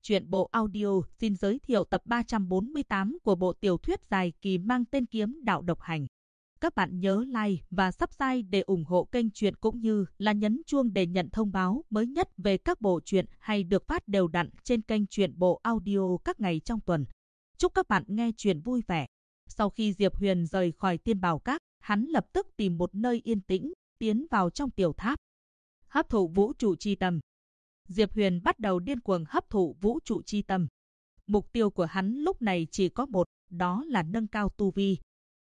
Truyện bộ audio xin giới thiệu tập 348 của bộ tiểu thuyết dài kỳ mang tên Kiếm Đạo Độc Hành. Các bạn nhớ like và subscribe để ủng hộ kênh truyện cũng như là nhấn chuông để nhận thông báo mới nhất về các bộ truyện hay được phát đều đặn trên kênh truyện bộ audio các ngày trong tuần. Chúc các bạn nghe truyện vui vẻ. Sau khi Diệp Huyền rời khỏi Tiên Bảo Các, hắn lập tức tìm một nơi yên tĩnh, tiến vào trong tiểu tháp. Hấp thụ vũ trụ chi tâm. Diệp Huyền bắt đầu điên cuồng hấp thụ vũ trụ chi tâm. Mục tiêu của hắn lúc này chỉ có một, đó là nâng cao tu vi.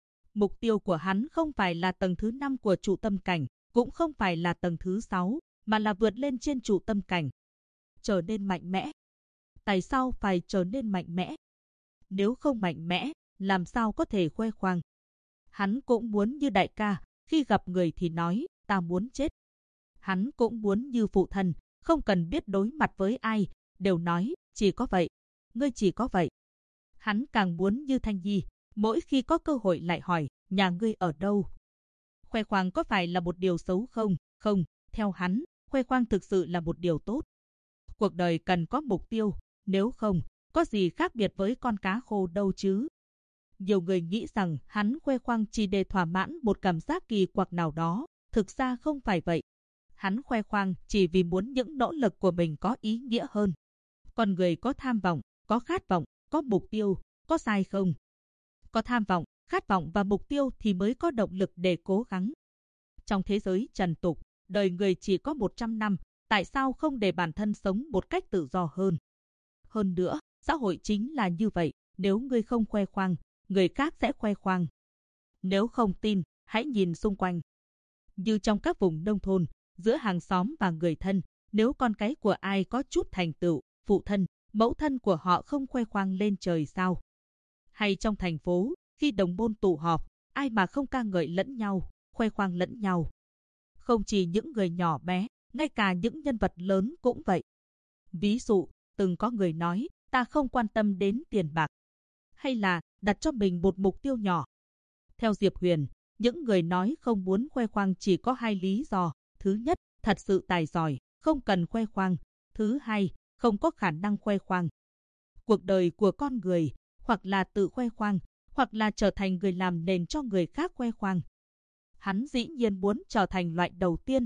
Mục tiêu của hắn không phải là tầng thứ 5 của trụ tâm cảnh, cũng không phải là tầng thứ 6, mà là vượt lên trên trụ tâm cảnh. Trở nên mạnh mẽ. Tại sao phải trở nên mạnh mẽ? Nếu không mạnh mẽ, làm sao có thể khoe khoang? Hắn cũng muốn như đại ca, khi gặp người thì nói, ta muốn chết. Hắn cũng muốn như phụ thân, không cần biết đối mặt với ai, đều nói, chỉ có vậy, ngươi chỉ có vậy. Hắn càng muốn như Thanh Nhi, mỗi khi có cơ hội lại hỏi, nhà ngươi ở đâu? Khoe khoang có phải là một điều xấu không? Không, theo hắn, khoe khoang thực sự là một điều tốt. Cuộc đời cần có mục tiêu, nếu không, có gì khác biệt với con cá khô đâu chứ? Nhiều người nghĩ rằng hắn khoe khoang chỉ để thỏa mãn một cảm giác kỳ quặc nào đó, thực ra không phải vậy. Hắn khoe khoang chỉ vì muốn những nỗ lực của mình có ý nghĩa hơn. Con người có tham vọng, có khát vọng, có mục tiêu, có sai không? Có tham vọng, khát vọng và mục tiêu thì mới có động lực để cố gắng. Trong thế giới trần tục, đời người chỉ có 100 năm, tại sao không để bản thân sống một cách tự do hơn? Hơn nữa, xã hội chính là như vậy, nếu ngươi không khoe khoang, người khác sẽ khoe khoang. Nếu không tin, hãy nhìn xung quanh. Như trong các vùng nông thôn, giữa hàng xóm và người thân, nếu con cái của ai có chút thành tựu, phụ thân, mẫu thân của họ không khoe khoang lên trời sao? Hay trong thành phố, khi đồng môn tụ họp, ai mà không ca ngợi lẫn nhau, khoe khoang lẫn nhau? Không chỉ những người nhỏ bé, ngay cả những nhân vật lớn cũng vậy. Ví dụ, từng có người nói, ta không quan tâm đến tiền bạc. Hay là, đặt cho mình một mục tiêu nhỏ. Theo Diệp Huyền, những người nói không muốn khoe khoang chỉ có hai lý do. Thứ nhất, thật sự tài giỏi, không cần khoe khoang. Thứ hai, không có khả năng khoe khoang. Cuộc đời của con người, hoặc là tự khoe khoang, hoặc là trở thành người làm nền cho người khác khoe khoang. Hắn dĩ nhiên muốn trở thành loại đầu tiên.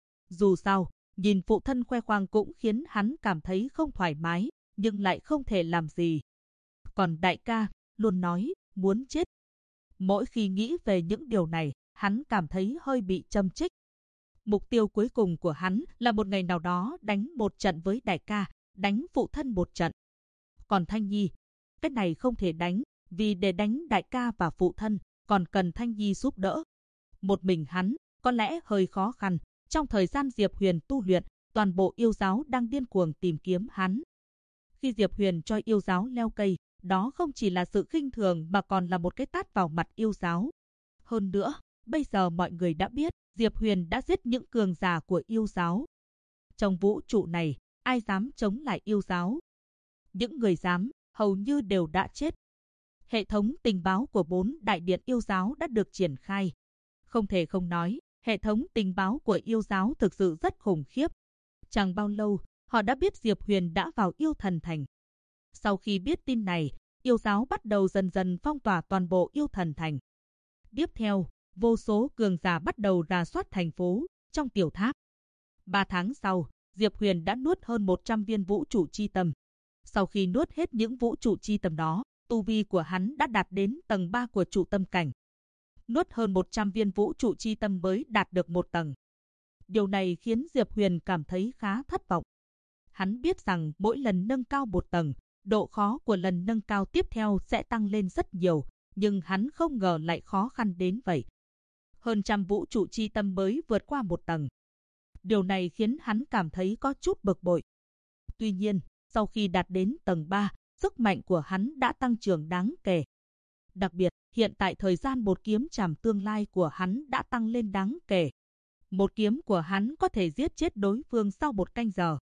Dù sao, nhìn phụ thân khoe khoang cũng khiến hắn cảm thấy không thoải mái, nhưng lại không thể làm gì. Còn đại ca, luôn nói, muốn chết. Mỗi khi nghĩ về những điều này, hắn cảm thấy hơi bị châm chích. Mục tiêu cuối cùng của hắn là một ngày nào đó đánh một trận với đại ca, đánh phụ thân một trận. Còn Thanh Nhi, cái này không thể đánh, vì để đánh đại ca và phụ thân, còn cần Thanh Nhi giúp đỡ. Một mình hắn, có lẽ hơi khó khăn. Trong thời gian Diệp Huyền tu luyện, toàn bộ yêu giáo đang điên cuồng tìm kiếm hắn. Khi Diệp Huyền cho yêu giáo leo cây, đó không chỉ là sự khinh thường mà còn là một cái tát vào mặt yêu giáo. Hơn nữa, bây giờ mọi người đã biết, Diệp Huyền đã giết những cường giả của yêu giáo. Trong vũ trụ này, ai dám chống lại yêu giáo? Những người dám, hầu như đều đã chết. Hệ thống tình báo của 4 đại điện yêu giáo đã được triển khai. Không thể không nói, hệ thống tình báo của yêu giáo thực sự rất khủng khiếp. Chẳng bao lâu, họ đã biết Diệp Huyền đã vào yêu thần thành. Sau khi biết tin này, yêu giáo bắt đầu dần dần phong tỏa toàn bộ yêu thần thành. Tiếp theo, vô số cường giả bắt đầu rà soát thành phố, trong tiểu tháp. 3 tháng sau, Diệp Huyền đã nuốt hơn 100 viên vũ trụ chi tâm. Sau khi nuốt hết những vũ trụ chi tâm đó, tu vi của hắn đã đạt đến tầng 3 của trụ tâm cảnh. Nuốt hơn 100 viên vũ trụ chi tâm mới đạt được một tầng. Điều này khiến Diệp Huyền cảm thấy khá thất vọng. Hắn biết rằng mỗi lần nâng cao một tầng, độ khó của lần nâng cao tiếp theo sẽ tăng lên rất nhiều, nhưng hắn không ngờ lại khó khăn đến vậy. Hơn trăm vũ trụ chi tâm mới vượt qua một tầng. Điều này khiến hắn cảm thấy có chút bực bội. Tuy nhiên, sau khi đạt đến tầng 3, sức mạnh của hắn đã tăng trưởng đáng kể. Đặc biệt, hiện tại thời gian một kiếm chảm tương lai của hắn đã tăng lên đáng kể. Một kiếm của hắn có thể giết chết đối phương sau 1 canh giờ.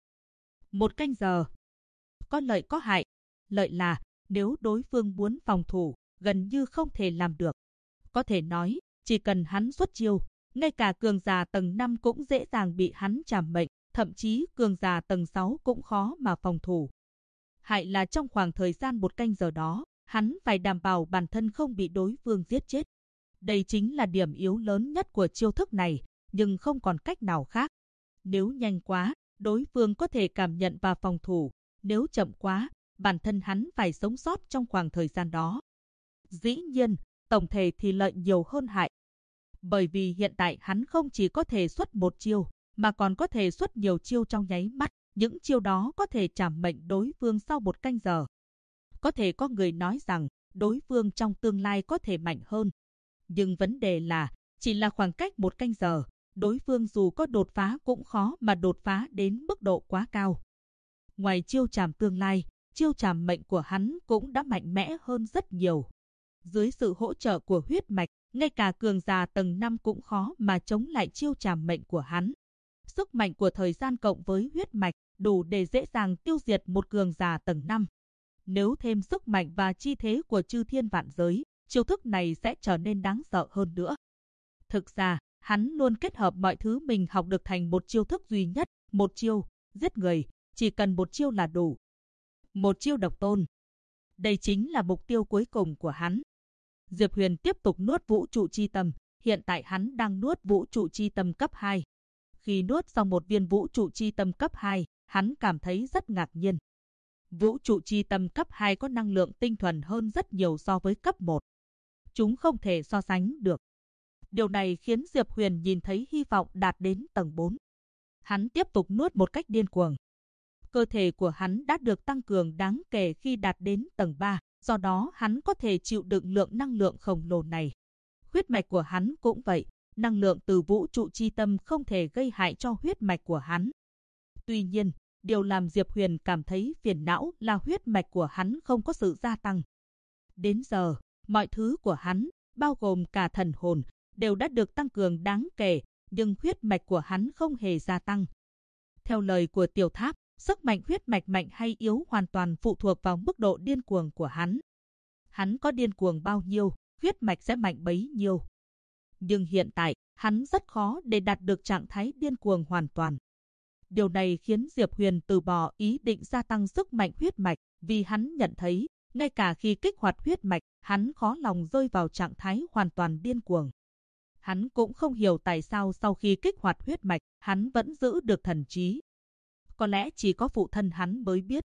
1 canh giờ. Có lợi có hại. Lợi là, nếu đối phương muốn phòng thủ, gần như không thể làm được. Có thể nói, chỉ cần hắn xuất chiêu, ngay cả cường giả tầng 5 cũng dễ dàng bị hắn trảm mệnh, thậm chí cường giả tầng 6 cũng khó mà phòng thủ. Hại là trong khoảng thời gian 1 canh giờ đó, hắn phải đảm bảo bản thân không bị đối phương giết chết. Đây chính là điểm yếu lớn nhất của chiêu thức này, nhưng không còn cách nào khác. Nếu nhanh quá, đối phương có thể cảm nhận và phòng thủ. Nếu chậm quá, bản thân hắn phải sống sót trong khoảng thời gian đó. Dĩ nhiên, tổng thể thì lợi nhiều hơn hại. Bởi vì hiện tại hắn không chỉ có thể xuất một chiêu, mà còn có thể xuất nhiều chiêu trong nháy mắt. Những chiêu đó có thể trảm mệnh đối phương sau 1 canh giờ. Có thể có người nói rằng đối phương trong tương lai có thể mạnh hơn. Nhưng vấn đề là, chỉ là khoảng cách 1 canh giờ, đối phương dù có đột phá cũng khó mà đột phá đến mức độ quá cao. Ngoài chiêu trảm tương lai, chiêu trảm mệnh của hắn cũng đã mạnh mẽ hơn rất nhiều. Dưới sự hỗ trợ của huyết mạch, ngay cả cường giả tầng 5 cũng khó mà chống lại chiêu trảm mệnh của hắn. Sức mạnh của thời gian cộng với huyết mạch đủ để dễ dàng tiêu diệt một cường giả tầng 5. Nếu thêm sức mạnh và chi thế của chư thiên vạn giới, chiêu thức này sẽ trở nên đáng sợ hơn nữa. Thực ra, hắn luôn kết hợp mọi thứ mình học được thành một chiêu thức duy nhất, một chiêu, giết người, chỉ cần một chiêu là đủ. Một chiêu độc tôn. Đây chính là mục tiêu cuối cùng của hắn. Diệp Huyền tiếp tục nuốt vũ trụ chi tâm, hiện tại hắn đang nuốt vũ trụ chi tâm cấp 2. Khi nuốt xong một viên vũ trụ chi tâm cấp 2, hắn cảm thấy rất ngạc nhiên. Vũ trụ chi tâm cấp 2 có năng lượng tinh thuần hơn rất nhiều so với cấp 1. Chúng không thể so sánh được. Điều này khiến Diệp Huyền nhìn thấy hy vọng đạt đến tầng 4. Hắn tiếp tục nuốt một cách điên cuồng. Cơ thể của hắn đã được tăng cường đáng kể khi đạt đến tầng 3, do đó hắn có thể chịu đựng lượng năng lượng khổng lồ này. Huyết mạch của hắn cũng vậy, năng lượng từ vũ trụ chi tâm không thể gây hại cho huyết mạch của hắn. Tuy nhiên, điều làm Diệp Huyền cảm thấy phiền não là huyết mạch của hắn không có sự gia tăng. Đến giờ, mọi thứ của hắn, bao gồm cả thần hồn, đều đã được tăng cường đáng kể, nhưng huyết mạch của hắn không hề gia tăng. Theo lời của Tiểu Tháp, sức mạnh huyết mạch mạnh hay yếu hoàn toàn phụ thuộc vào mức độ điên cuồng của hắn. Hắn có điên cuồng bao nhiêu, huyết mạch sẽ mạnh bấy nhiêu. Nhưng hiện tại, hắn rất khó để đạt được trạng thái điên cuồng hoàn toàn. Điều này khiến Diệp Huyền từ bỏ ý định gia tăng sức mạnh huyết mạch, vì hắn nhận thấy, ngay cả khi kích hoạt huyết mạch, hắn khó lòng rơi vào trạng thái hoàn toàn điên cuồng. Hắn cũng không hiểu tại sao sau khi kích hoạt huyết mạch, hắn vẫn giữ được thần trí. Có lẽ chỉ có phụ thân hắn mới biết.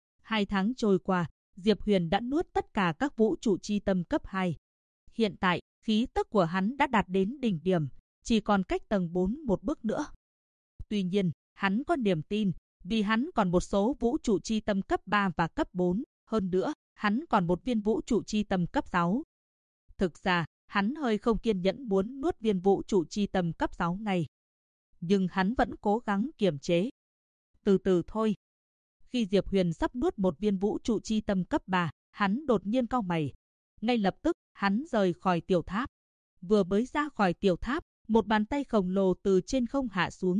2 tháng trôi qua, Diệp Huyền đã nuốt tất cả các vũ trụ chi tâm cấp 2. Hiện tại, khí tức của hắn đã đạt đến đỉnh điểm, chỉ còn cách tầng 4 một bước nữa. Tuy nhiên, hắn có niềm tin, vì hắn còn một số vũ trụ chi tâm cấp 3 và cấp 4, hơn nữa, hắn còn một viên vũ trụ chi tâm cấp 6. Thực ra, hắn hơi không kiên nhẫn muốn nuốt viên vũ trụ chi tâm cấp 6 ngay. Nhưng hắn vẫn cố gắng kiềm chế. Từ từ thôi. Khi Diệp Huyền sắp nuốt một viên vũ trụ chi tâm cấp 3, hắn đột nhiên cau mày. Ngay lập tức, hắn rời khỏi tiểu tháp. Vừa mới ra khỏi tiểu tháp, một bàn tay khổng lồ từ trên không hạ xuống,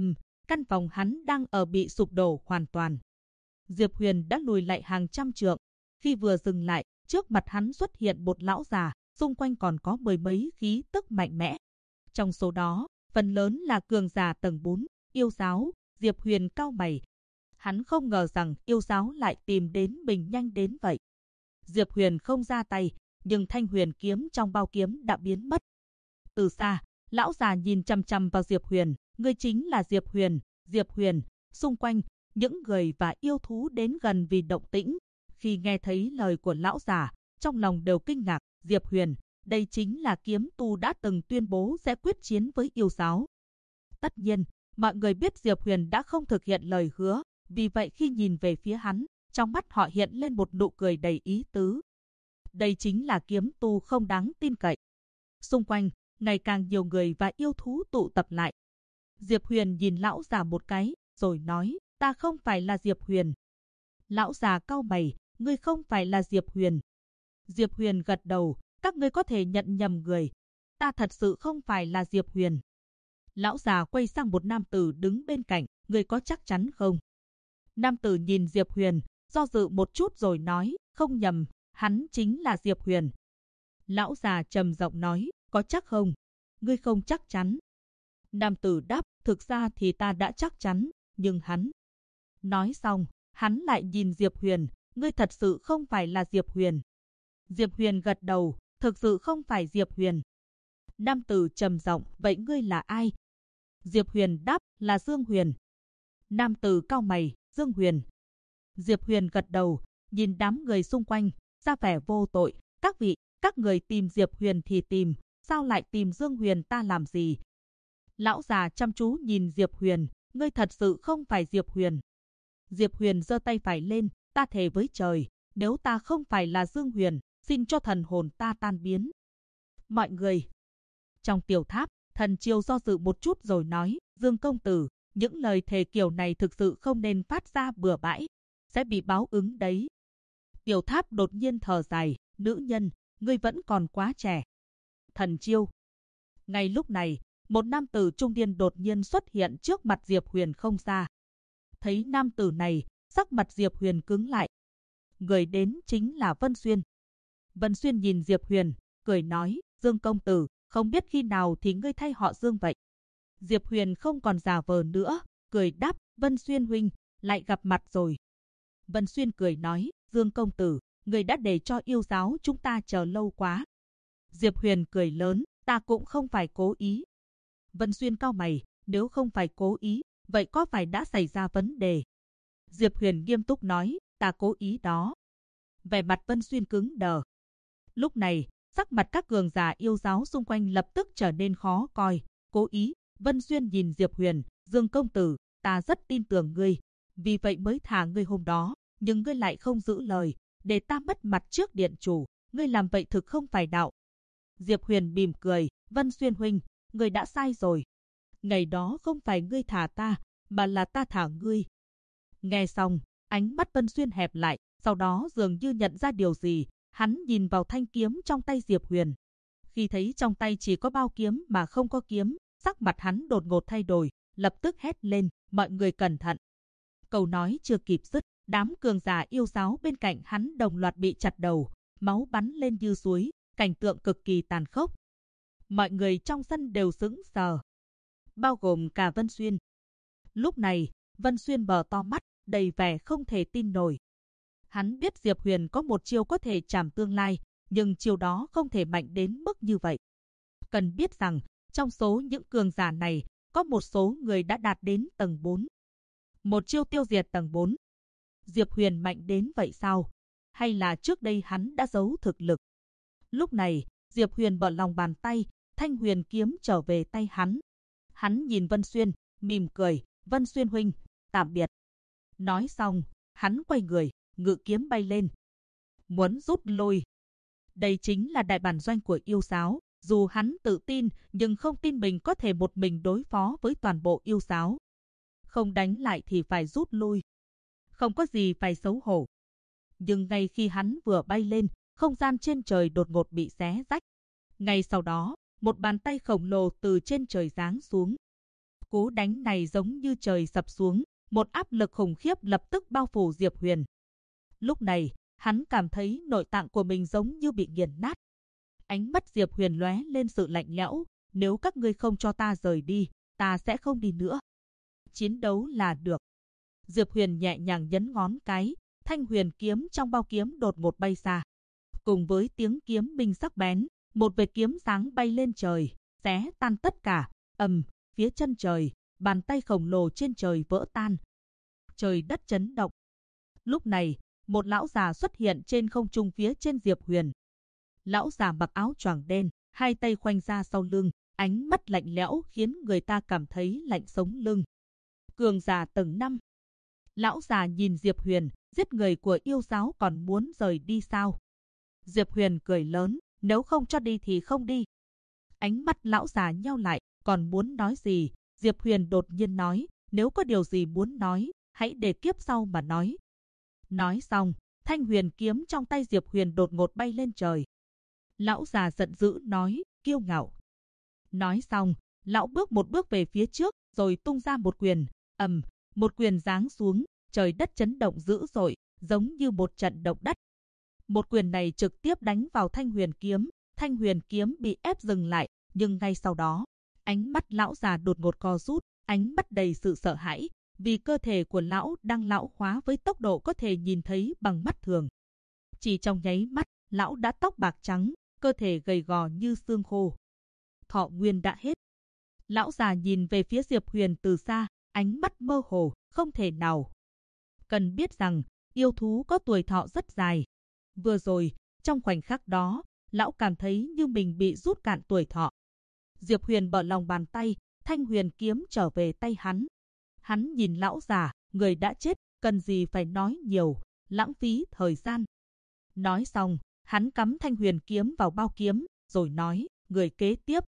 căn phòng hắn đang ở bị sụp đổ hoàn toàn. Diệp Huyền đã lùi lại hàng trăm trượng. Khi vừa dừng lại, trước mặt hắn xuất hiện một lão già, xung quanh còn có 10 mấy khí tức mạnh mẽ. Trong số đó, phần lớn là cường giả tầng 4, yêu giáo. Diệp Huyền cau mày. Hắn không ngờ rằng yêu giáo lại tìm đến mình nhanh đến vậy. Diệp Huyền không ra tay, nhưng thanh huyền kiếm trong bao kiếm đã biến mất. Từ xa, lão già nhìn chằm chằm vào Diệp Huyền. Ngươi chính là Diệp Huyền. Diệp Huyền. Xung quanh, những người và yêu thú đến gần vì động tĩnh. Khi nghe thấy lời của lão già, trong lòng đều kinh ngạc. Diệp Huyền, đây chính là kiếm tu đã từng tuyên bố sẽ quyết chiến với yêu giáo. Tất nhiên, mọi người biết Diệp Huyền đã không thực hiện lời hứa, vì vậy khi nhìn về phía hắn, trong mắt họ hiện lên một nụ cười đầy ý tứ. Đây chính là kiếm tu không đáng tin cậy. Xung quanh, ngày càng nhiều người và yêu thú tụ tập lại. Diệp Huyền nhìn lão già một cái, rồi nói, ta không phải là Diệp Huyền. Lão già cau mày, ngươi không phải là Diệp Huyền. Diệp Huyền gật đầu, các ngươi có thể nhận nhầm người. Ta thật sự không phải là Diệp Huyền. Lão già quay sang một nam tử đứng bên cạnh, ngươi có chắc chắn không? Nam tử nhìn Diệp Huyền, do dự một chút rồi nói, không nhầm, hắn chính là Diệp Huyền. Lão già trầm giọng nói, có chắc không? Ngươi không chắc chắn. Nam tử đáp, thực ra thì ta đã chắc chắn, nhưng hắn. Nói xong, Hắn lại nhìn Diệp Huyền, ngươi thật sự không phải là Diệp Huyền. Diệp Huyền gật đầu, thực sự không phải Diệp Huyền. Nam tử trầm giọng, vậy ngươi là ai? Diệp Huyền đáp, là Dương Huyền. Nam tử cau mày, Dương Huyền. Diệp Huyền gật đầu, nhìn đám người xung quanh, ra vẻ vô tội. Các vị, các người tìm Diệp Huyền thì tìm, sao lại tìm Dương Huyền ta làm gì? Lão già chăm chú nhìn Diệp Huyền, ngươi thật sự không phải Diệp Huyền. Diệp Huyền giơ tay phải lên, ta thề với trời, nếu ta không phải là Dương Huyền, xin cho thần hồn ta tan biến. Mọi người. Trong tiểu tháp, Thần Chiêu do dự một chút rồi nói, Dương công tử, những lời thề kiểu này thực sự không nên phát ra bừa bãi, sẽ bị báo ứng đấy. Tiểu tháp đột nhiên thở dài, nữ nhân, ngươi vẫn còn quá trẻ. Thần Chiêu. Ngay lúc này, một nam tử trung niên đột nhiên xuất hiện trước mặt Diệp Huyền không xa. Thấy nam tử này, sắc mặt Diệp Huyền cứng lại. Người đến chính là Vân Xuyên. Vân Xuyên nhìn Diệp Huyền, cười nói, Dương công tử, không biết khi nào thì ngươi thay họ Dương vậy. Diệp Huyền không còn giả vờ nữa, cười đáp, Vân Xuyên huynh, lại gặp mặt rồi. Vân Xuyên cười nói, Dương công tử, người đã để cho yêu giáo chúng ta chờ lâu quá. Diệp Huyền cười lớn, ta cũng không phải cố ý. Vân Xuyên cau mày, nếu không phải cố ý, vậy có phải đã xảy ra vấn đề? Diệp Huyền nghiêm túc nói, ta cố ý đó. Vẻ mặt Vân Xuyên cứng đờ. Lúc này, sắc mặt các cường giả yêu giáo xung quanh lập tức trở nên khó coi. Cố ý, Vân Xuyên nhìn Diệp Huyền, Dương công tử, ta rất tin tưởng ngươi, vì vậy mới thả ngươi hôm đó, nhưng ngươi lại không giữ lời, để ta mất mặt trước điện chủ, ngươi làm vậy thực không phải đạo. Diệp Huyền mỉm cười, Vân Xuyên huynh, ngươi đã sai rồi. Ngày đó không phải ngươi thả ta, mà là ta thả ngươi. Nghe xong, ánh mắt Vân Xuyên hẹp lại, sau đó dường như nhận ra điều gì, hắn nhìn vào thanh kiếm trong tay Diệp Huyền. Khi thấy trong tay chỉ có bao kiếm mà không có kiếm, sắc mặt hắn đột ngột thay đổi, lập tức hét lên, mọi người cẩn thận. Câu nói chưa kịp dứt, đám cường giả yêu giáo bên cạnh hắn đồng loạt bị chặt đầu, máu bắn lên như suối, cảnh tượng cực kỳ tàn khốc. Mọi người trong sân đều sững sờ, bao gồm cả Vân Xuyên. Lúc này, Vân Xuyên mở to mắt, đầy vẻ không thể tin nổi. Hắn biết Diệp Huyền có một chiêu có thể trảm tương lai, nhưng chiêu đó không thể mạnh đến mức như vậy. Cần biết rằng, trong số những cường giả này, có một số người đã đạt đến tầng 4. Một chiêu tiêu diệt tầng 4. Diệp Huyền mạnh đến vậy sao? Hay là trước đây hắn đã giấu thực lực? Lúc này, Diệp Huyền mở lòng bàn tay, thanh huyền kiếm trở về tay hắn. Hắn nhìn Vân Xuyên, mỉm cười, Vân Xuyên huynh, tạm biệt. Nói xong, hắn quay người, ngự kiếm bay lên. Muốn rút lui. Đây chính là đại bản doanh của yêu giáo. Dù hắn tự tin, nhưng không tin mình có thể một mình đối phó với toàn bộ yêu giáo. Không đánh lại thì phải rút lui. Không có gì phải xấu hổ. Nhưng ngay khi hắn vừa bay lên, không gian trên trời đột ngột bị xé rách. Ngay sau đó, một bàn tay khổng lồ từ trên trời giáng xuống. Cú đánh này giống như trời sập xuống, một áp lực khủng khiếp lập tức bao phủ Diệp Huyền. Lúc này, hắn cảm thấy nội tạng của mình giống như bị nghiền nát. Ánh mắt Diệp Huyền lóe lên sự lạnh lẽo, nếu các ngươi không cho ta rời đi, ta sẽ không đi nữa. Chiến đấu là được. Diệp Huyền nhẹ nhàng nhấn ngón cái, thanh huyền kiếm trong bao kiếm đột ngột bay xa. Cùng với tiếng kiếm minh sắc bén, một vệt kiếm sáng bay lên trời, xé tan tất cả. Phía chân trời, bàn tay khổng lồ trên trời vỡ tan. Trời đất chấn động. Lúc này, một lão già xuất hiện trên không trung phía trên Diệp Huyền. Lão già mặc áo choàng đen, hai tay khoanh ra sau lưng, ánh mắt lạnh lẽo khiến người ta cảm thấy lạnh sống lưng. Cường giả tầng 5. Lão già nhìn Diệp Huyền, giết người của yêu giáo còn muốn rời đi sao? Diệp Huyền cười lớn, nếu không cho đi thì không đi. Ánh mắt lão già nheo lại, còn muốn nói gì? Diệp Huyền đột nhiên nói, nếu có điều gì muốn nói, hãy để kiếp sau mà nói. Nói xong, thanh huyền kiếm trong tay Diệp Huyền đột ngột bay lên trời. Lão già giận dữ nói, kiêu ngạo. Nói xong, lão bước một bước về phía trước, rồi tung ra một quyền. Một quyền giáng xuống, trời đất chấn động dữ dội, giống như một trận động đất. Một quyền này trực tiếp đánh vào thanh huyền kiếm bị ép dừng lại, nhưng ngay sau đó, ánh mắt lão già đột ngột co rút, ánh mắt đầy sự sợ hãi, vì cơ thể của lão đang lão hóa với tốc độ có thể nhìn thấy bằng mắt thường. Chỉ trong nháy mắt, lão đã tóc bạc trắng, cơ thể gầy gò như xương khô. Thọ nguyên đã hết. Lão già nhìn về phía Diệp Huyền từ xa, ánh mắt mơ hồ, không thể nào. Cần biết rằng, yêu thú có tuổi thọ rất dài. Vừa rồi, trong khoảnh khắc đó, lão cảm thấy như mình bị rút cạn tuổi thọ. Diệp Huyền mở lòng bàn tay, thanh huyền kiếm trở về tay hắn. Hắn nhìn lão già, người đã chết, cần gì phải nói nhiều, lãng phí thời gian. Nói xong, hắn cắm thanh huyền kiếm vào bao kiếm, rồi nói, người kế tiếp.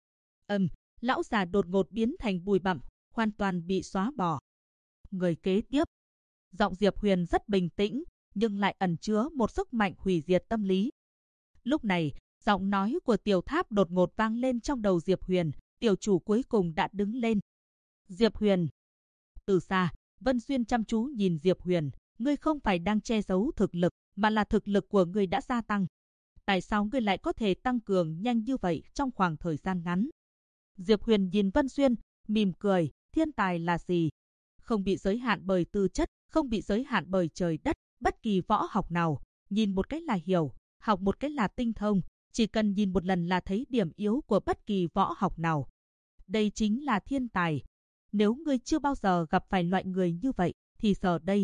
Lão già đột ngột biến thành bụi bặm, hoàn toàn bị xóa bỏ. Người kế tiếp. Giọng Diệp Huyền rất bình tĩnh, nhưng lại ẩn chứa một sức mạnh hủy diệt tâm lý. Lúc này, giọng nói của Tiểu Tháp đột ngột vang lên trong đầu Diệp Huyền, tiểu chủ cuối cùng đã đứng lên. Diệp Huyền. Từ xa, Vân Xuyên chăm chú nhìn Diệp Huyền, ngươi không phải đang che giấu thực lực, mà là thực lực của ngươi đã gia tăng. Tại sao ngươi lại có thể tăng cường nhanh như vậy trong khoảng thời gian ngắn? Diệp Huyền nhìn Vân Xuyên, mỉm cười, thiên tài là gì? Không bị giới hạn bởi tư chất, không bị giới hạn bởi trời đất, bất kỳ võ học nào, nhìn một cái là hiểu, học một cái là tinh thông, chỉ cần nhìn một lần là thấy điểm yếu của bất kỳ võ học nào. Đây chính là thiên tài. Nếu ngươi chưa bao giờ gặp phải loại người như vậy, thì giờ đây.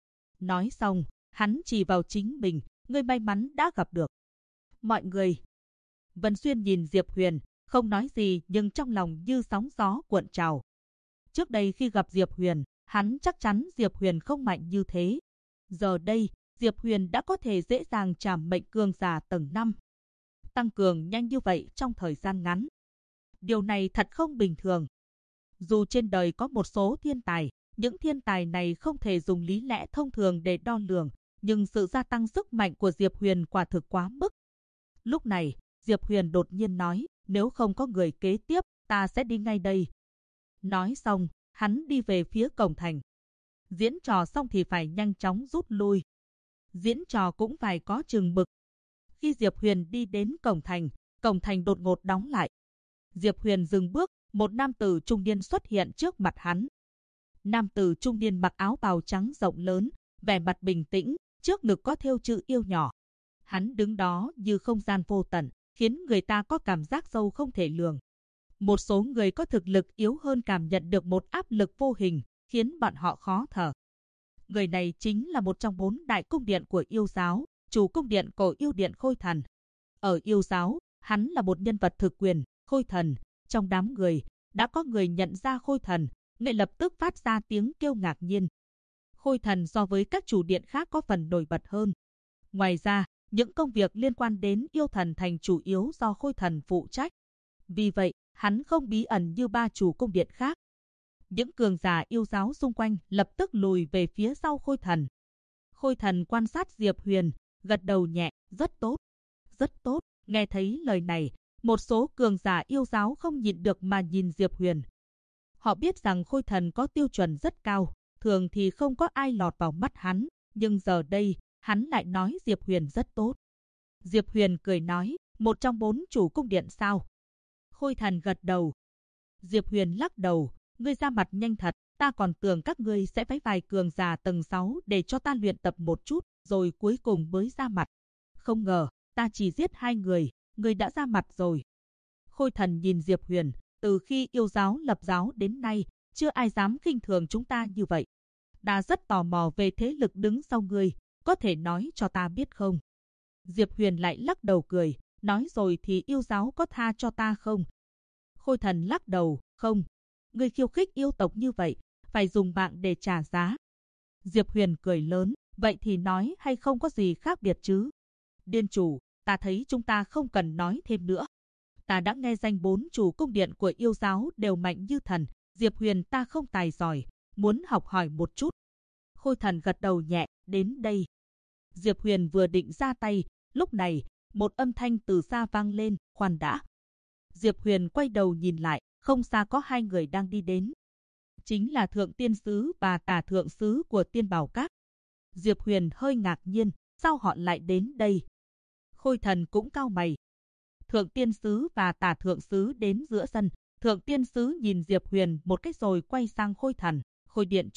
Nói xong, hắn chỉ vào chính mình, ngươi may mắn đã gặp được. Mọi người. Vân Xuyên nhìn Diệp Huyền, không nói gì nhưng trong lòng như sóng gió cuộn trào. Trước đây khi gặp Diệp Huyền, hắn chắc chắn Diệp Huyền không mạnh như thế. Giờ đây, Diệp Huyền đã có thể dễ dàng trảm mệnh cường giả tầng 5. Tăng cường nhanh như vậy trong thời gian ngắn. Điều này thật không bình thường. Dù trên đời có một số thiên tài, những thiên tài này không thể dùng lý lẽ thông thường để đo lường, nhưng sự gia tăng sức mạnh của Diệp Huyền quả thực quá mức. Lúc này, Diệp Huyền đột nhiên nói, nếu không có người kế tiếp, ta sẽ đi ngay đây. Nói xong, hắn đi về phía cổng thành. Diễn trò xong thì phải nhanh chóng rút lui. Diễn trò cũng phải có chừng mực. Khi Diệp Huyền đi đến cổng thành đột ngột đóng lại. Diệp Huyền dừng bước, một nam tử trung niên xuất hiện trước mặt hắn. Nam tử trung niên mặc áo bào trắng rộng lớn, vẻ mặt bình tĩnh, trước ngực có thêu chữ yêu nhỏ. Hắn đứng đó như không gian vô tận, khiến người ta có cảm giác sâu không thể lường. Một số người có thực lực yếu hơn cảm nhận được một áp lực vô hình, khiến bọn họ khó thở. Người này chính là một trong 4 đại cung điện của yêu giáo, chủ cung điện cổ yêu điện Khôi Thần. Ở yêu giáo, hắn là một nhân vật thực quyền, Khôi Thần. Trong đám người, đã có người nhận ra Khôi Thần, ngay lập tức phát ra tiếng kêu ngạc nhiên. Khôi Thần so với các chủ điện khác có phần nổi bật hơn. Ngoài ra, những công việc liên quan đến yêu thần thành chủ yếu do Khôi Thần phụ trách. Vì vậy, hắn không bí ẩn như 3 chủ cung điện khác. Những cường giả yêu giáo xung quanh lập tức lùi về phía sau Khôi Thần. Khôi Thần quan sát Diệp Huyền, gật đầu nhẹ, rất tốt, rất tốt. Nghe thấy lời này, một số cường giả yêu giáo không nhịn được mà nhìn Diệp Huyền. Họ biết rằng Khôi Thần có tiêu chuẩn rất cao, thường thì không có ai lọt vào mắt hắn, nhưng giờ đây, hắn lại nói Diệp Huyền rất tốt. Diệp Huyền cười nói, một trong 4 chủ cung điện sao? Khôi Thần gật đầu. Diệp Huyền lắc đầu, ngươi ra mặt nhanh thật, ta còn tưởng các ngươi sẽ phái vài cường giả tầng 6 để cho ta luyện tập một chút, rồi cuối cùng mới ra mặt. Không ngờ, ta chỉ giết 2 người, ngươi đã ra mặt rồi. Khôi Thần nhìn Diệp Huyền, từ khi yêu giáo lập giáo đến nay, chưa ai dám khinh thường chúng ta như vậy. Ta rất tò mò về thế lực đứng sau ngươi, có thể nói cho ta biết không? Diệp Huyền lại lắc đầu cười, nói rồi thì yêu giáo có tha cho ta không? Khôi Thần lắc đầu, không. Ngươi khiêu khích yêu tộc như vậy, phải dùng mạng để trả giá. Diệp Huyền cười lớn, vậy thì nói hay không có gì khác biệt chứ? Điên chủ, ta thấy chúng ta không cần nói thêm nữa. Ta đã nghe danh 4 chủ cung điện của yêu giáo đều mạnh như thần, Diệp Huyền ta không tài giỏi, muốn học hỏi một chút. Khôi Thần gật đầu nhẹ, đến đây. Diệp Huyền vừa định ra tay, lúc này, một âm thanh từ xa vang lên, khoan đã. Diệp Huyền quay đầu nhìn lại, không xa có 2 người đang đi đến. Chính là Thượng Tiên Sứ và Tả Thượng Sứ của Tiên Bảo Các. Diệp Huyền hơi ngạc nhiên, sao họ lại đến đây? Khôi Thần cũng cau mày. Thượng Tiên Sứ và Tả Thượng Sứ đến giữa sân. Thượng Tiên Sứ nhìn Diệp Huyền một cái rồi quay sang Khôi Thần. Khôi Điện chủ,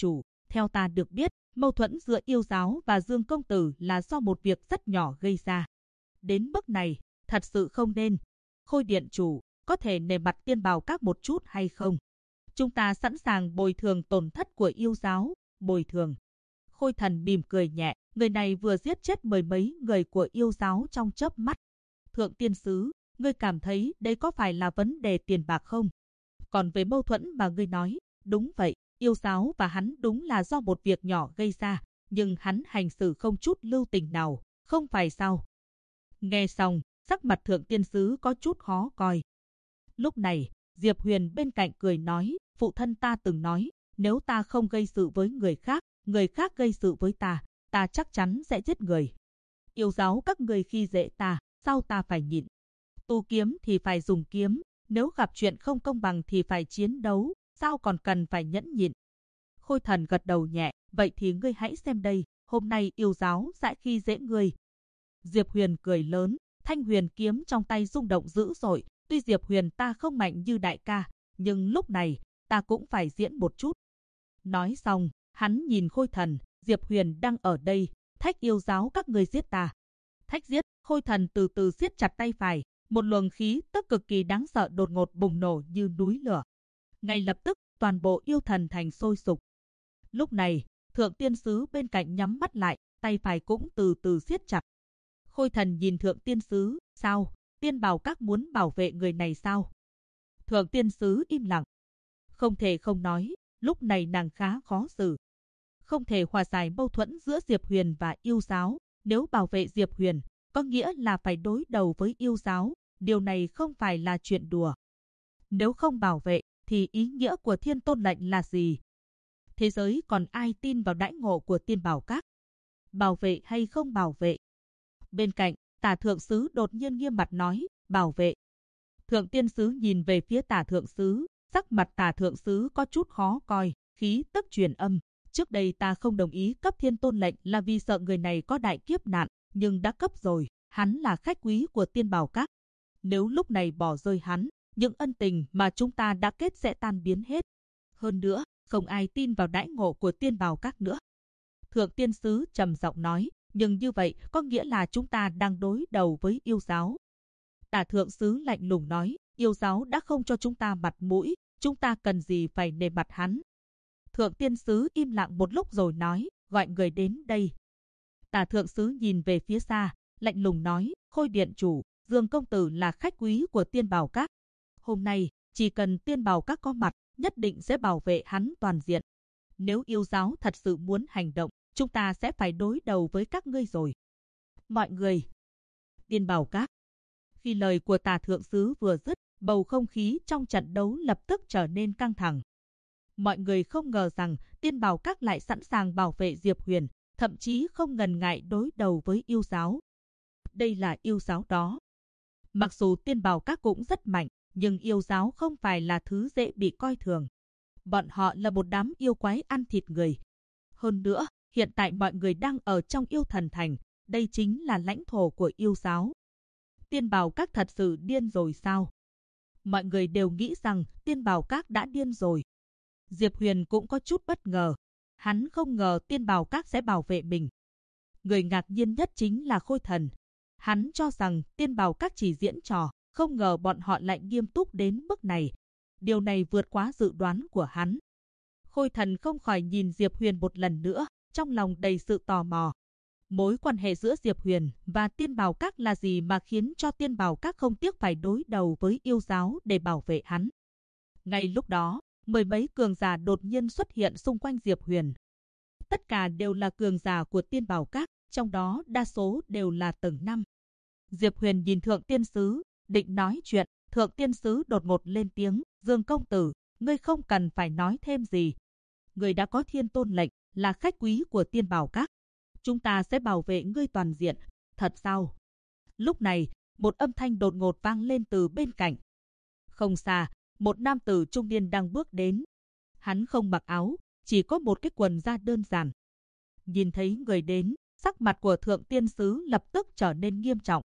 Theo ta được biết, mâu thuẫn giữa yêu giáo và Dương công tử là do một việc rất nhỏ gây ra. Đến bước này, thật sự không nên. Khôi điện chủ, có thể nể mặt Tiên Bảo Các một chút hay không? Chúng ta sẵn sàng bồi thường tổn thất của yêu giáo, bồi thường. Khôi Thần mỉm cười nhẹ, người này vừa giết chết mười mấy người của yêu giáo trong chớp mắt. Thượng tiên sứ, ngươi cảm thấy đây có phải là vấn đề tiền bạc không? Còn về mâu thuẫn mà ngươi nói, đúng vậy, yêu giáo và hắn đúng là do một việc nhỏ gây ra, nhưng hắn hành xử không chút lưu tình nào, không phải sao? Nghe xong, sắc mặt thượng tiên sứ có chút khó coi. Lúc này, Diệp Huyền bên cạnh cười nói, phụ thân ta từng nói, nếu ta không gây sự với người khác gây sự với ta chắc chắn sẽ giết người. Yêu giáo các người khi dễ ta, sao ta phải nhịn? Tu kiếm thì phải dùng kiếm, nếu gặp chuyện không công bằng thì phải chiến đấu, sao còn cần phải nhẫn nhịn? Khôi Thần gật đầu nhẹ, vậy thì ngươi hãy xem đây, hôm nay yêu giáo sẽ khi dễ ngươi. Diệp Huyền cười lớn, thanh huyền kiếm trong tay rung động dữ dội, tuy Diệp Huyền ta không mạnh như đại ca, nhưng lúc này, ta cũng phải diễn một chút. Nói xong, hắn nhìn Khôi Thần, Diệp Huyền đang ở đây, thách yêu giáo các người giết ta. Thách giết, Khôi Thần từ từ siết chặt tay phải, một luồng khí tức cực kỳ đáng sợ đột ngột bùng nổ như núi lửa. Ngay lập tức, toàn bộ yêu thần thành sôi sục. Lúc này, thượng tiên sứ bên cạnh nhắm mắt lại, tay phải cũng từ từ siết chặt. Khôi Thần nhìn thượng tiên sứ, sao? Tiên Bảo Các muốn bảo vệ người này sao? Thượng tiên sứ im lặng. Không thể không nói, lúc này nàng khá khó xử. Không thể hòa giải mâu thuẫn giữa Diệp Huyền và yêu giáo. Nếu bảo vệ Diệp Huyền, có nghĩa là phải đối đầu với yêu giáo. Điều này không phải là chuyện đùa. Nếu không bảo vệ, thì ý nghĩa của Thiên Tôn lệnh là gì? Thế giới còn ai tin vào đãi ngộ của Tiên Bảo Các? Bảo vệ hay không bảo vệ? Bên cạnh, Tả Thượng Sứ đột nhiên nghiêm mặt nói, bảo vệ. Thượng Tiên Sứ nhìn về phía Tả Thượng Sứ, sắc mặt Tả Thượng Sứ có chút khó coi, khí tức truyền âm. Trước đây ta không đồng ý cấp Thiên Tôn lệnh là vì sợ người này có đại kiếp nạn, nhưng đã cấp rồi, hắn là khách quý của Tiên Bảo Các. Nếu lúc này bỏ rơi hắn, những ân tình mà chúng ta đã kết sẽ tan biến hết. Hơn nữa, không ai tin vào đãi ngộ của Tiên Bảo Các nữa. Thượng Tiên Sứ trầm giọng nói, nhưng như vậy có nghĩa là chúng ta đang đối đầu với yêu giáo. Tả Thượng Sứ lạnh lùng nói, yêu giáo đã không cho chúng ta mặt mũi, chúng ta cần gì phải nể mặt hắn. Thượng Tiên Sứ im lặng một lúc rồi nói, gọi người đến đây. Tả Thượng Sứ nhìn về phía xa, lạnh lùng nói, Khôi điện chủ, Dương công tử là khách quý của Tiên Bảo Các. Hôm nay, chỉ cần Tiên Bảo Các có mặt, nhất định sẽ bảo vệ hắn toàn diện. Nếu yêu giáo thật sự muốn hành động, chúng ta sẽ phải đối đầu với các ngươi rồi. Mọi người. Tiên Bảo Các. Khi lời của Tả Thượng Sứ vừa dứt, bầu không khí trong trận đấu lập tức trở nên căng thẳng. Mọi người không ngờ rằng Tiên Bảo Các lại sẵn sàng bảo vệ Diệp Huyền, thậm chí không ngần ngại đối đầu với yêu giáo. Đây là yêu giáo đó. Mặc dù Tiên Bảo Các cũng rất mạnh, nhưng yêu giáo không phải là thứ dễ bị coi thường. Bọn họ là một đám yêu quái ăn thịt người. Hơn nữa, hiện tại mọi người đang ở trong yêu thần thành, đây chính là lãnh thổ của yêu giáo. Tiên Bảo Các thật sự điên rồi sao? Mọi người đều nghĩ rằng Tiên Bảo Các đã điên rồi. Diệp Huyền cũng có chút bất ngờ. Hắn không ngờ Tiên Bảo Các sẽ bảo vệ mình. Người ngạc nhiên nhất chính là Khôi Thần. Hắn cho rằng Tiên Bảo Các chỉ diễn trò, không ngờ bọn họ lại nghiêm túc đến mức này. Điều này vượt quá dự đoán của hắn. Khôi Thần không khỏi nhìn Diệp Huyền một lần nữa, trong lòng đầy sự tò mò. Mối quan hệ giữa Diệp Huyền và Tiên Bảo Các là gì mà khiến cho Tiên Bảo Các không tiếc phải đối đầu với yêu giáo để bảo vệ hắn? Ngay lúc đó, mười mấy cường giả đột nhiên xuất hiện xung quanh Diệp Huyền. Tất cả đều là cường giả của Tiên Bảo Các, trong đó đa số đều là tầng 5. Diệp Huyền nhìn Thượng Tiên Sứ, định nói chuyện, Thượng Tiên Sứ đột ngột lên tiếng, Dương công tử, ngươi không cần phải nói thêm gì. Ngươi đã có Thiên Tôn lệnh, là khách quý của Tiên Bảo Các. Chúng ta sẽ bảo vệ ngươi toàn diện, thật sao? Lúc này, một âm thanh đột ngột vang lên từ bên cạnh. Không xa, một nam tử trung niên đang bước đến. Hắn không mặc áo, chỉ có một cái quần da đơn giản. Nhìn thấy người đến, sắc mặt của Thượng Tiên Sứ lập tức trở nên nghiêm trọng.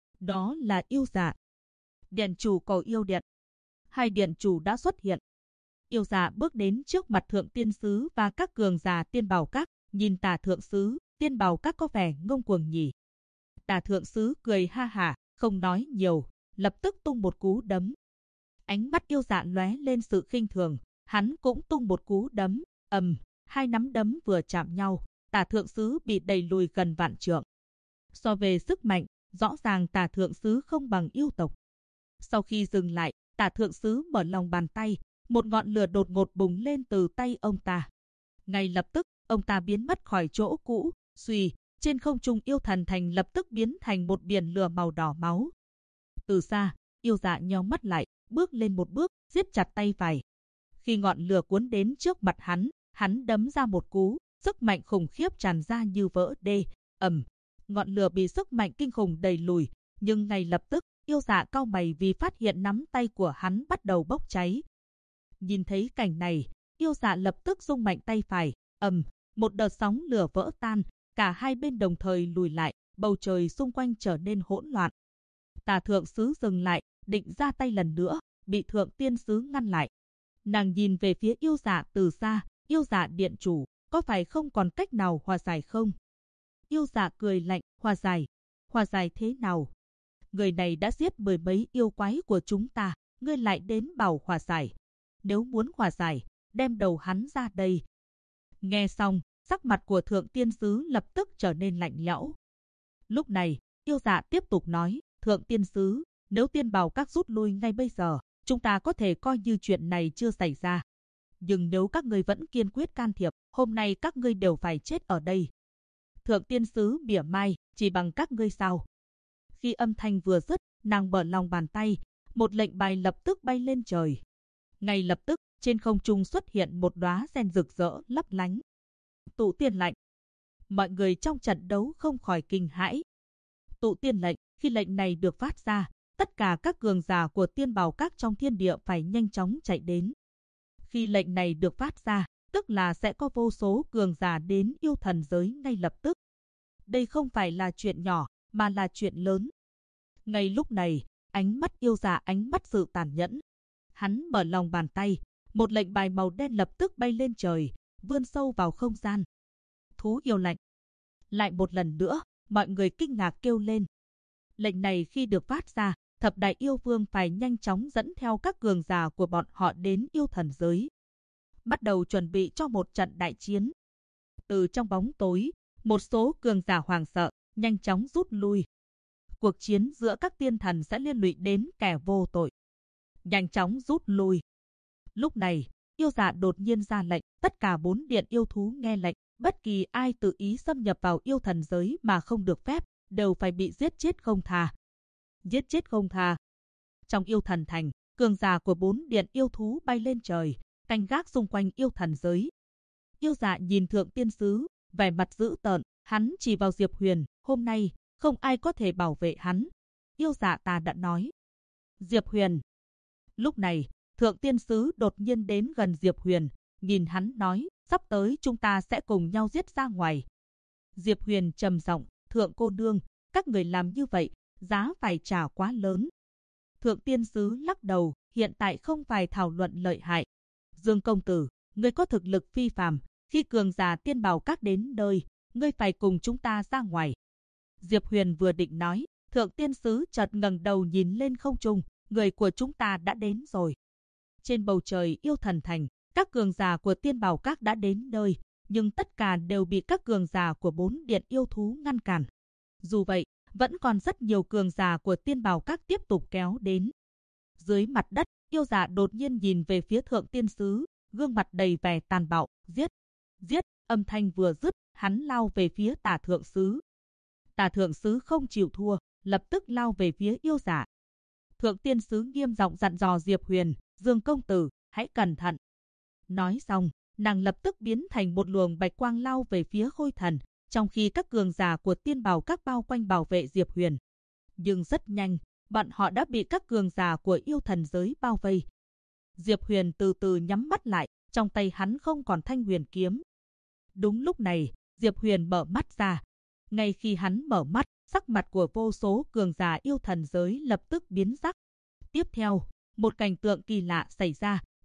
Đó là yêu dạ. Điện chủ cầu yêu điện. Hai điện chủ đã xuất hiện. Yêu Dạ bước đến trước mặt Thượng Tiên Sứ và các cường giả Tiên Bảo Các, nhìn Tà Thượng Sứ, Tiên Bảo Các có vẻ ngông cuồng nhỉ. Tà Thượng Sứ cười ha hả, không nói nhiều, lập tức tung một cú đấm. Ánh mắt Yêu Dạ lóe lên sự khinh thường, hắn cũng tung một cú đấm, hai nắm đấm vừa chạm nhau, Tà Thượng Sứ bị đẩy lùi gần vạn trượng. So về sức mạnh, rõ ràng Tà Thượng Sứ không bằng yêu tộc. Sau khi dừng lại, Tà Thượng Sứ mở lòng bàn tay, một ngọn lửa đột ngột bùng lên từ tay ông ta. Ngay lập tức, ông ta biến mất khỏi chỗ cũ, suy, trên không trung Yêu Thần Thành lập tức biến thành một biển lửa màu đỏ máu. Từ xa, Yêu Dạ nheo mắt lại, bước lên một bước, siết chặt tay phải. Khi ngọn lửa cuốn đến trước mặt hắn đấm ra một cú, sức mạnh khủng khiếp tràn ra như vỡ đê. Ngọn lửa bị sức mạnh kinh khủng đẩy lùi, nhưng ngay lập tức, Yêu Dạ cau mày vì phát hiện nắm tay của hắn bắt đầu bốc cháy. Nhìn thấy cảnh này, Yêu Dạ lập tức rung mạnh tay phải, một đợt sóng lửa vỡ tan, cả hai bên đồng thời lùi lại, bầu trời xung quanh trở nên hỗn loạn. Tà Thượng Sứ dừng lại, định ra tay lần nữa, bị Thượng Tiên Sứ ngăn lại. Nàng nhìn về phía Yêu Dạ từ xa, Yêu Dạ điện chủ, có phải không còn cách nào hòa giải không? Yêu Dạ cười lạnh, hòa giải thế nào? Người này đã giết mười mấy yêu quái của chúng ta, ngươi lại đến bảo hòa giải. Nếu muốn hòa giải, đem đầu hắn ra đây. Nghe xong, sắc mặt của Thượng Tiên Sứ lập tức trở nên lạnh lẽo. Lúc này, Yêu Dạ tiếp tục nói, Thượng Tiên Sứ, nếu Tiên Bảo Các rút lui ngay bây giờ, chúng ta có thể coi như chuyện này chưa xảy ra. Nhưng nếu các ngươi vẫn kiên quyết can thiệp, hôm nay các ngươi đều phải chết ở đây. Thượng Tiên Sứ mỉa mai, chỉ bằng các ngươi sao? Khi âm thanh vừa dứt, nàng mở lòng bàn tay, một lệnh bài lập tức bay lên trời. Ngay lập tức, trên không trung xuất hiện một đóa sen rực rỡ lấp lánh. Tụ tiên lệnh. Mọi người trong trận đấu không khỏi kinh hãi. Tụ tiên lệnh, khi lệnh này được phát ra, tất cả các cường giả của Tiên Bảo Các trong thiên địa phải nhanh chóng chạy đến. Khi lệnh này được phát ra, tức là sẽ có vô số cường giả đến yêu thần giới ngay lập tức. Đây không phải là chuyện nhỏ, mà là chuyện lớn. Ngay lúc này, ánh mắt Yêu Dạ ánh mắt sự tàn nhẫn. Hắn mở lòng bàn tay, một lệnh bài màu đen lập tức bay lên trời, vươn sâu vào không gian. Thú yêu lệnh. Lại một lần nữa, mọi người kinh ngạc kêu lên. Lệnh này khi được phát ra, thập đại yêu vương phải nhanh chóng dẫn theo các cường giả của bọn họ đến yêu thần giới. Bắt đầu chuẩn bị cho một trận đại chiến. Từ trong bóng tối, một số cường giả hoảng sợ, nhanh chóng rút lui. Cuộc chiến giữa các tiên thần sẽ liên lụy đến kẻ vô tội. Nhanh chóng rút lui. Lúc này, Yêu Dạ đột nhiên ra lệnh, tất cả 4 điện yêu thú nghe lệnh, bất kỳ ai tự ý xâm nhập vào yêu thần giới mà không được phép, đều phải bị giết chết không tha. Giết chết không tha. Trong yêu thần thành, cường giả của 4 điện yêu thú bay lên trời, canh gác xung quanh yêu thần giới. Yêu Dạ nhìn Thượng Tiên Sứ, vẻ mặt dữ tợn, hắn chỉ vào Diệp Huyền, hôm nay, không ai có thể bảo vệ hắn. Yêu Dạ tà đã nói. Diệp Huyền. Lúc này, Thượng Tiên Sứ đột nhiên đến gần Diệp Huyền, nhìn hắn nói, sắp tới chúng ta sẽ cùng nhau giết ra ngoài. Diệp Huyền trầm giọng, Thượng cô nương, các người làm như vậy, giá phải trả quá lớn. Thượng Tiên Sứ lắc đầu, hiện tại không phải thảo luận lợi hại. Dương công tử, ngươi có thực lực phi phàm, khi cường giả Tiên Bảo Các đến nơi, ngươi phải cùng chúng ta ra ngoài. Diệp Huyền vừa định nói, Thượng Tiên Sứ chợt ngẩng đầu nhìn lên không trung, người của chúng ta đã đến rồi. Trên bầu trời yêu thần thành, các cường giả của Tiên Bảo Các đã đến nơi, nhưng tất cả đều bị các cường giả của 4 điện yêu thú ngăn cản. Dù vậy, vẫn còn rất nhiều cường giả của Tiên Bảo Các tiếp tục kéo đến. Dưới mặt đất, Yêu Dạ đột nhiên nhìn về phía Thượng Tiên Sứ, gương mặt đầy vẻ tàn bạo, giết, giết, âm thanh vừa dứt, hắn lao về phía Tà Thượng Sứ. Tà Thượng Sứ không chịu thua, lập tức lao về phía Yêu Dạ. Thượng Tiên Sứ nghiêm giọng dặn dò Diệp Huyền, Dương công tử, hãy cẩn thận. Nói xong, nàng lập tức biến thành một luồng bạch quang lao về phía Khôi Thần, trong khi các cường giả của Tiên Bảo Các bao quanh bảo vệ Diệp Huyền. Nhưng rất nhanh, bọn họ đã bị các cường giả của yêu thần giới bao vây. Diệp Huyền từ từ nhắm mắt lại, trong tay hắn không còn thanh huyền kiếm. Đúng lúc này, Diệp Huyền mở mắt ra. Ngay khi hắn mở mắt, sắc mặt của vô số cường giả yêu thần giới lập tức biến sắc. Tiếp theo, một cảnh tượng kỳ lạ xảy ra,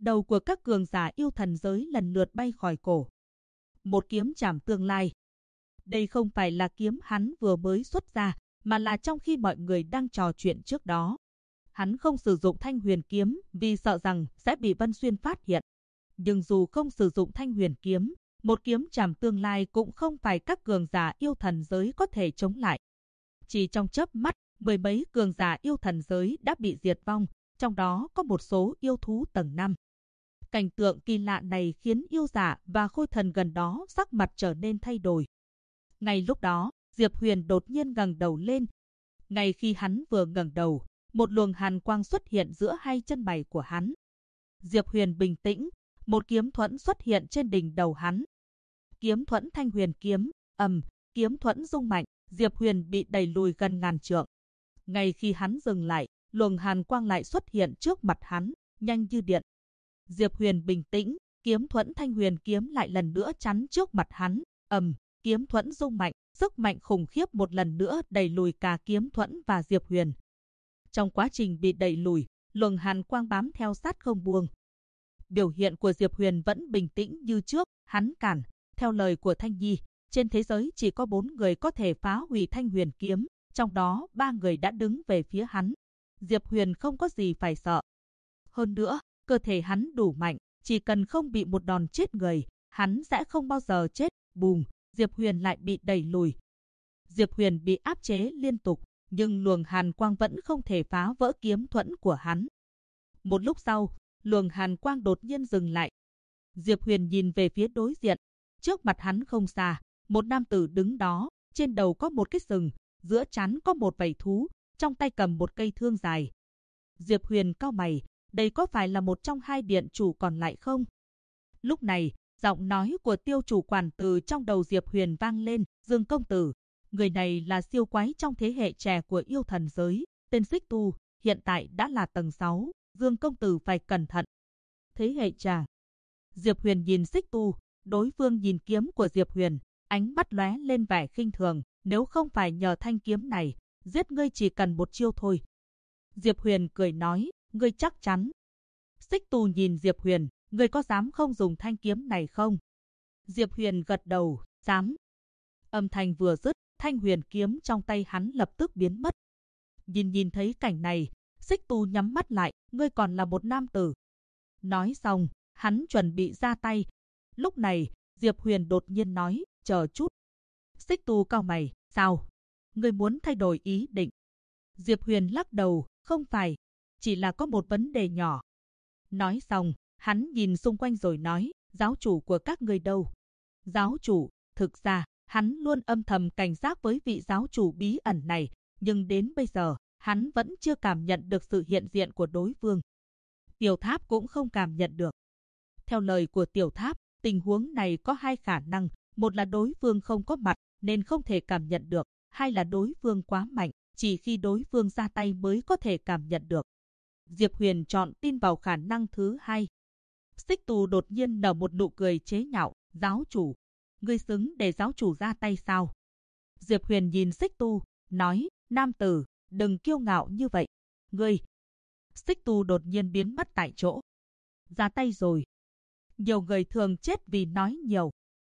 Đầu của các cường giả yêu thần giới lần lượt bay khỏi cổ. Một kiếm chảm tương lai. Đây không phải là kiếm hắn vừa mới xuất ra, mà là trong khi mọi người đang trò chuyện trước đó. Hắn không sử dụng Thanh Huyền kiếm vì sợ rằng sẽ bị Vân Xuyên phát hiện. Nhưng dù không sử dụng Thanh Huyền kiếm, một kiếm chảm tương lai cũng không phải các cường giả yêu thần giới có thể chống lại. Chỉ trong chớp mắt, mười mấy cường giả yêu thần giới đã bị diệt vong, trong đó có một số yêu thú tầng 5. Cảnh tượng kỳ lạ này khiến yêu giả và khôi thần gần đó sắc mặt trở nên thay đổi. Ngay lúc đó, Diệp Huyền đột nhiên ngẩng đầu lên. Ngay khi hắn vừa ngẩng đầu, một luồng hàn quang xuất hiện giữa hai chân mày của hắn. Diệp Huyền bình tĩnh, một kiếm thuẫn xuất hiện trên đỉnh đầu hắn. Kiếm thuẫn Thanh Huyền kiếm, kiếm thuẫn rung mạnh, Diệp Huyền bị đẩy lùi gần ngàn trượng. Ngay khi hắn dừng lại, luồng hàn quang lại xuất hiện trước mặt hắn, nhanh như điện. Diệp Huyền bình tĩnh, kiếm thuẫn Thanh Huyền kiếm lại lần nữa chắn trước mặt hắn, kiếm thuẫn rung mạnh, sức mạnh khủng khiếp một lần nữa đẩy lùi cả kiếm thuẫn và Diệp Huyền. Trong quá trình bị đẩy lùi, luồng hàn quang bám theo sát không buông. Biểu hiện của Diệp Huyền vẫn bình tĩnh như trước, hắn cản. Theo lời của Thanh Nhi, trên thế giới chỉ có 4 người có thể phá hủy Thanh Huyền kiếm, trong đó 3 người đã đứng về phía hắn. Diệp Huyền không có gì phải sợ. Hơn nữa, cơ thể hắn đủ mạnh, chỉ cần không bị một đòn chết người, hắn sẽ không bao giờ chết. Bùm, Diệp Huyền lại bị đẩy lùi. Diệp Huyền bị áp chế liên tục, nhưng luồng hàn quang vẫn không thể phá vỡ kiếm thuẫn của hắn. Một lúc sau, luồng hàn quang đột nhiên dừng lại. Diệp Huyền nhìn về phía đối diện. Trước mặt hắn không xa, một nam tử đứng đó, trên đầu có một cái sừng, giữa trán có một vảy thú, trong tay cầm một cây thương dài. Diệp Huyền cau mày, đây có phải là một trong hai điện chủ còn lại không? Lúc này, giọng nói của Tiêu chủ quản từ trong đầu Diệp Huyền vang lên, Dương công tử. Người này là siêu quái trong thế hệ trẻ của yêu thần giới, tên Xích Tu, hiện tại đã là tầng 6, Dương công tử phải cẩn thận. Thế hệ trẻ. Diệp Huyền nhìn Xích Tu, đối phương nhìn kiếm của Diệp Huyền, ánh mắt lóe lên vẻ khinh thường, nếu không phải nhờ thanh kiếm này, giết ngươi chỉ cần một chiêu thôi. Diệp Huyền cười nói, ngươi chắc chắn. Xích Tu nhìn Diệp Huyền, ngươi có dám không dùng thanh kiếm này không? Diệp Huyền gật đầu, dám. Âm thanh vừa dứt, Thanh Huyền kiếm trong tay hắn lập tức biến mất. Nhìn thấy cảnh này, Xích Tu nhắm mắt lại, ngươi còn là một nam tử. Nói xong, hắn chuẩn bị ra tay. Lúc này, Diệp Huyền đột nhiên nói, chờ chút. Xích Tu cau mày, sao? Ngươi muốn thay đổi ý định? Diệp Huyền lắc đầu, không phải, chỉ là có một vấn đề nhỏ. Nói xong, hắn nhìn xung quanh rồi nói, giáo chủ của các ngươi đâu? Giáo chủ, thực ra, hắn luôn âm thầm cảnh giác với vị giáo chủ bí ẩn này, nhưng đến bây giờ, hắn vẫn chưa cảm nhận được sự hiện diện của đối phương. Tiểu Tháp cũng không cảm nhận được. Theo lời của Tiểu Tháp, tình huống này có hai khả năng, một là đối phương không có mặt nên không thể cảm nhận được, hai là đối phương quá mạnh, chỉ khi đối phương ra tay mới có thể cảm nhận được. Diệp Huyền chọn tin vào khả năng thứ hai. Xích Tu đột nhiên nở một nụ cười chế nhạo, giáo chủ, ngươi xứng để giáo chủ ra tay sao? Diệp Huyền nhìn Xích Tu, nói, nam tử, đừng kiêu ngạo như vậy. Ngươi. Xích Tu đột nhiên biến mất tại chỗ. Ra tay rồi. Nhiều người thường chết vì nói nhiều.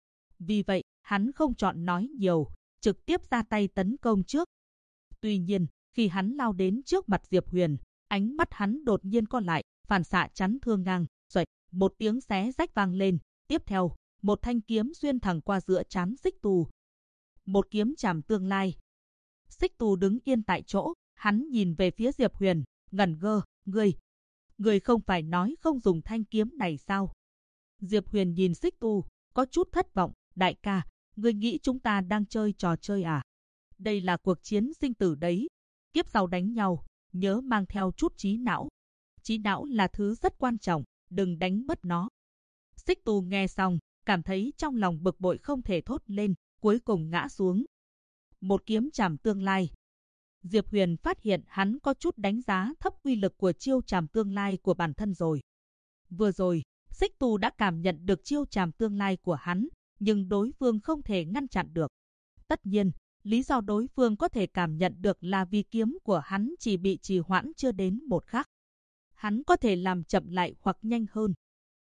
Vì vậy, hắn không chọn nói nhiều, trực tiếp ra tay tấn công trước. Tuy nhiên, khi hắn lao đến trước mặt Diệp Huyền, ánh mắt hắn đột nhiên co lại, phản xạ chắn thương ngang, xoạch, một tiếng xé rách vang lên. Tiếp theo, một thanh kiếm xuyên thẳng qua giữa trán Xích Tu. Một kiếm chảm tương lai. Xích Tu đứng yên tại chỗ, hắn nhìn về phía Diệp Huyền, ngẩn ngơ, ngươi không phải nói không dùng thanh kiếm này sao? Diệp Huyền nhìn Xích Tu, có chút thất vọng, đại ca, ngươi nghĩ chúng ta đang chơi trò chơi à? Đây là cuộc chiến sinh tử đấy. Kiếp sau đánh nhau, nhớ mang theo chút trí não. Trí não là thứ rất quan trọng, đừng đánh mất nó. Xích Tu nghe xong, cảm thấy trong lòng bực bội không thể thốt lên, cuối cùng ngã xuống. Một kiếm chảm tương lai. Diệp Huyền phát hiện hắn có chút đánh giá thấp uy lực của chiêu chảm tương lai của bản thân rồi. Vừa rồi, Xích Tu đã cảm nhận được chiêu chảm tương lai của hắn, nhưng đối phương không thể ngăn chặn được. Tất nhiên, lý do đối phương có thể cảm nhận được là vì kiếm của hắn chỉ bị trì hoãn chưa đến một khắc. Hắn có thể làm chậm lại hoặc nhanh hơn,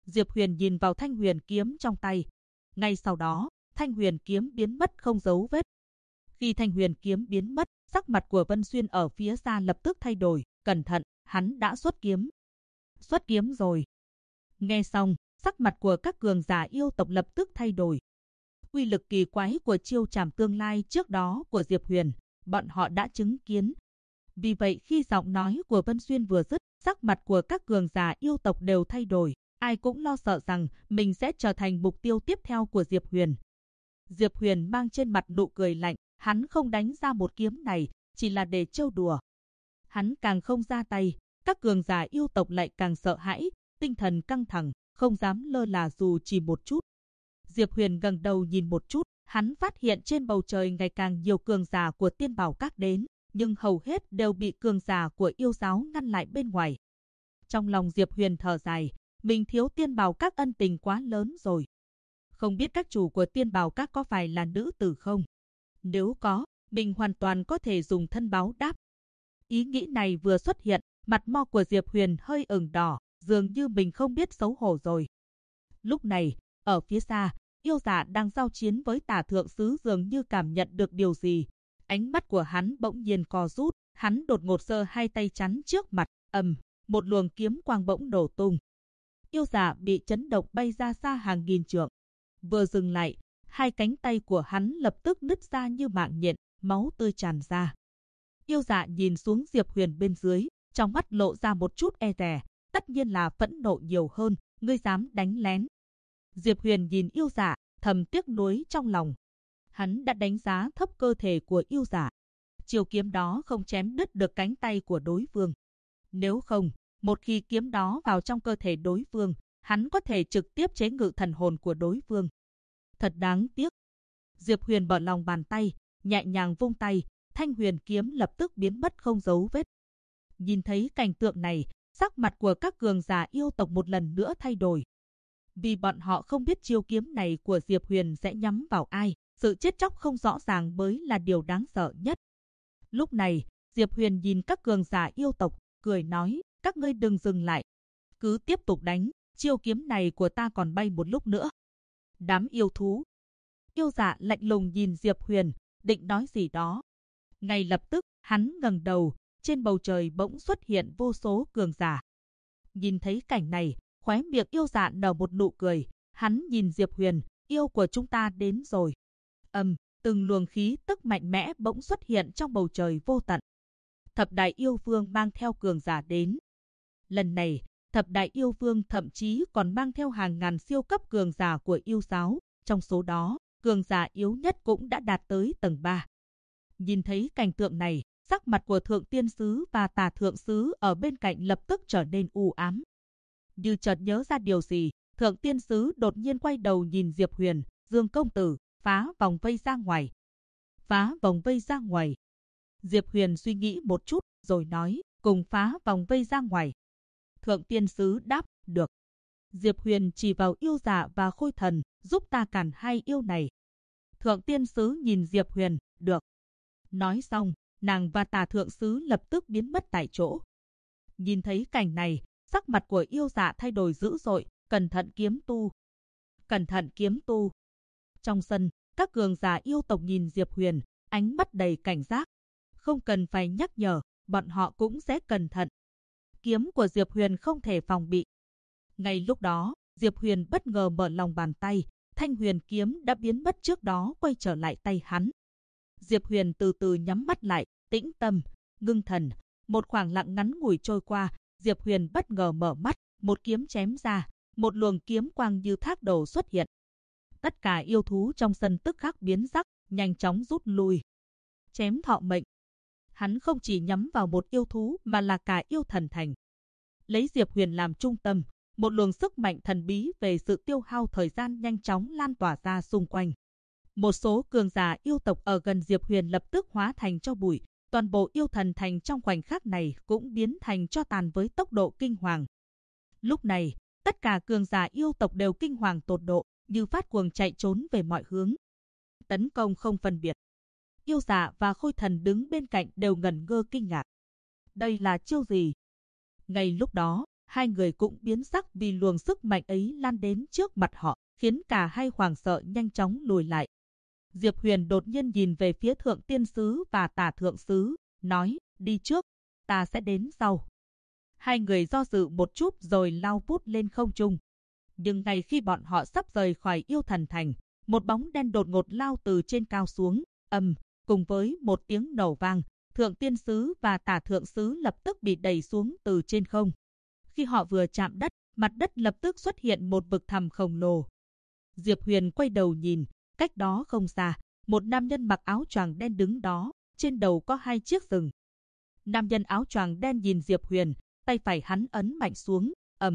Diệp Huyền nhìn vào thanh huyền kiếm trong tay. Ngay sau đó, thanh huyền kiếm biến mất không dấu vết. Khi thanh huyền kiếm biến mất, sắc mặt của Vân Xuyên ở phía xa lập tức thay đổi. Cẩn thận, hắn đã xuất kiếm. Xuất kiếm rồi. Nghe xong, sắc mặt của các cường giả yêu tộc lập tức thay đổi. Uy lực kỳ quái của chiêu trảm tương lai trước đó của Diệp Huyền, bọn họ đã chứng kiến. Vì vậy khi giọng nói của Vân Xuyên vừa dứt, sắc mặt của các cường giả yêu tộc đều thay đổi. Ai cũng lo sợ rằng mình sẽ trở thành mục tiêu tiếp theo của Diệp Huyền. Diệp Huyền mang trên mặt nụ cười lạnh, hắn không đánh ra một kiếm này, chỉ là để trêu đùa. Hắn càng không ra tay, các cường giả yêu tộc lại càng sợ hãi, tinh thần căng thẳng, không dám lơ là dù chỉ một chút. Diệp Huyền ngẩng đầu nhìn một chút, hắn phát hiện trên bầu trời ngày càng nhiều cường giả của Tiên Bảo Các đến, nhưng hầu hết đều bị cường giả của yêu giáo ngăn lại bên ngoài. Trong lòng Diệp Huyền thở dài, mình thiếu Tiên Bảo Các ân tình quá lớn rồi. Không biết các chủ của Tiên Bảo Các có phải là nữ tử không? Nếu có, mình hoàn toàn có thể dùng thân báo đáp. Ý nghĩ này vừa xuất hiện, mặt mo của Diệp Huyền hơi ửng đỏ, dường như mình không biết xấu hổ rồi. Lúc này, ở phía xa, yêu giả đang giao chiến với Tả Thượng Sứ dường như cảm nhận được điều gì. Ánh mắt của hắn bỗng nhiên co rút, hắn đột ngột giơ hai tay chắn trước mặt, một luồng kiếm quang bỗng nổ tung. Yêu giả bị chấn động bay ra xa hàng nghìn trượng. Vừa dừng lại, hai cánh tay của hắn lập tức nứt ra như mạng nhện, máu tươi tràn ra. Yêu dạ nhìn xuống Diệp Huyền bên dưới, trong mắt lộ ra một chút e dè, tất nhiên là phẫn nộ nhiều hơn, ngươi dám đánh lén. Diệp Huyền nhìn yêu dạ, thầm tiếc nuối trong lòng. Hắn đã đánh giá thấp cơ thể của yêu dạ. Chiêu kiếm đó không chém đứt được cánh tay của đối phương. Nếu không, một khi kiếm đó vào trong cơ thể đối phương, hắn có thể trực tiếp chế ngự thần hồn của đối phương. Thật đáng tiếc. Diệp Huyền mở lòng bàn tay, nhẹ nhàng vung tay, thanh huyền kiếm lập tức biến mất không dấu vết. Nhìn thấy cảnh tượng này, sắc mặt của các cường giả yêu tộc một lần nữa thay đổi. Vì bọn họ không biết chiêu kiếm này của Diệp Huyền sẽ nhắm vào ai, sự chết chóc không rõ ràng mới là điều đáng sợ nhất. Lúc này, Diệp Huyền nhìn các cường giả yêu tộc, cười nói, các ngươi đừng dừng lại. Cứ tiếp tục đánh, chiêu kiếm này của ta còn bay một lúc nữa. Đám yêu thú. Yêu giả lạnh lùng nhìn Diệp Huyền, định nói gì đó. Ngay lập tức, hắn ngẩng đầu, trên bầu trời bỗng xuất hiện vô số cường giả. Nhìn thấy cảnh này, khóe miệng yêu dạ nở một nụ cười, hắn nhìn Diệp Huyền, yêu của chúng ta đến rồi. Từng luồng khí tức mạnh mẽ bỗng xuất hiện trong bầu trời vô tận. Thập đại yêu vương mang theo cường giả đến. Lần này, thập đại yêu vương thậm chí còn mang theo hàng ngàn siêu cấp cường giả của yêu giáo, trong số đó, cường giả yếu nhất cũng đã đạt tới tầng 3. Nhìn thấy cảnh tượng này, sắc mặt của Thượng Tiên Sứ và Tà Thượng Sứ ở bên cạnh lập tức trở nên u ám. Như chợt nhớ ra điều gì, Thượng Tiên Sứ đột nhiên quay đầu nhìn Diệp Huyền, Dương công tử, phá vòng vây ra ngoài. Phá vòng vây ra ngoài. Diệp Huyền suy nghĩ một chút, rồi nói, cùng phá vòng vây ra ngoài. Thượng Tiên Sứ đáp, được. Diệp Huyền chỉ vào yêu giả và khôi thần, giúp ta cản hai yêu này. Thượng Tiên Sứ nhìn Diệp Huyền, được. Nói xong, nàng và Tà Thượng Sứ lập tức biến mất tại chỗ. Nhìn thấy cảnh này, sắc mặt của yêu dạ thay đổi dữ dội, cẩn thận kiếm tu. Cẩn thận kiếm tu. Trong sân, các cường giả yêu tộc nhìn Diệp Huyền, ánh mắt đầy cảnh giác. Không cần phải nhắc nhở, bọn họ cũng sẽ cẩn thận. Kiếm của Diệp Huyền không thể phòng bị. Ngay lúc đó, Diệp Huyền bất ngờ mở lòng bàn tay, thanh huyền kiếm đã biến mất trước đó quay trở lại tay hắn. Diệp Huyền từ từ nhắm mắt lại, tĩnh tâm, ngưng thần. Một khoảng lặng ngắn ngủi trôi qua, Diệp Huyền bất ngờ mở mắt, một kiếm chém ra, một luồng kiếm quang như thác đổ xuất hiện. Tất cả yêu thú trong sân tức khắc biến sắc, nhanh chóng rút lui. Chém thọ mệnh. Hắn không chỉ nhắm vào một yêu thú mà là cả yêu thần thành. Lấy Diệp Huyền làm trung tâm, một luồng sức mạnh thần bí về sự tiêu hao thời gian nhanh chóng lan tỏa ra xung quanh. Một số cường giả yêu tộc ở gần Diệp Huyền lập tức hóa thành tro bụi, toàn bộ yêu thần thành trong khoảnh khắc này cũng biến thành tro tàn với tốc độ kinh hoàng. Lúc này, tất cả cường giả yêu tộc đều kinh hoàng tột độ, như phát cuồng chạy trốn về mọi hướng. Tấn công không phân biệt. Yêu giả và khôi thần đứng bên cạnh đều ngẩn ngơ kinh ngạc. Đây là chiêu gì? Ngay lúc đó, Hai người cũng biến sắc vì luồng sức mạnh ấy lan đến trước mặt họ, khiến cả hai hoảng sợ nhanh chóng lùi lại. Diệp Huyền đột nhiên nhìn về phía Thượng Tiên Sứ và Tả Thượng Sứ, nói, đi trước, ta sẽ đến sau. Hai người do dự một chút rồi lao vút lên không trung. Nhưng ngay khi bọn họ sắp rời khỏi Yêu Thần Thành, một bóng đen đột ngột lao từ trên cao xuống, cùng với một tiếng nổ vang, Thượng Tiên Sứ và Tả Thượng Sứ lập tức bị đẩy xuống từ trên không. Khi họ vừa chạm đất, mặt đất lập tức xuất hiện một vực thẳm khổng lồ. Diệp Huyền quay đầu nhìn, cách đó không xa, một nam nhân mặc áo choàng đen đứng đó, trên đầu có 2 chiếc sừng. Nam nhân áo choàng đen nhìn Diệp Huyền, tay phải hắn ấn mạnh xuống,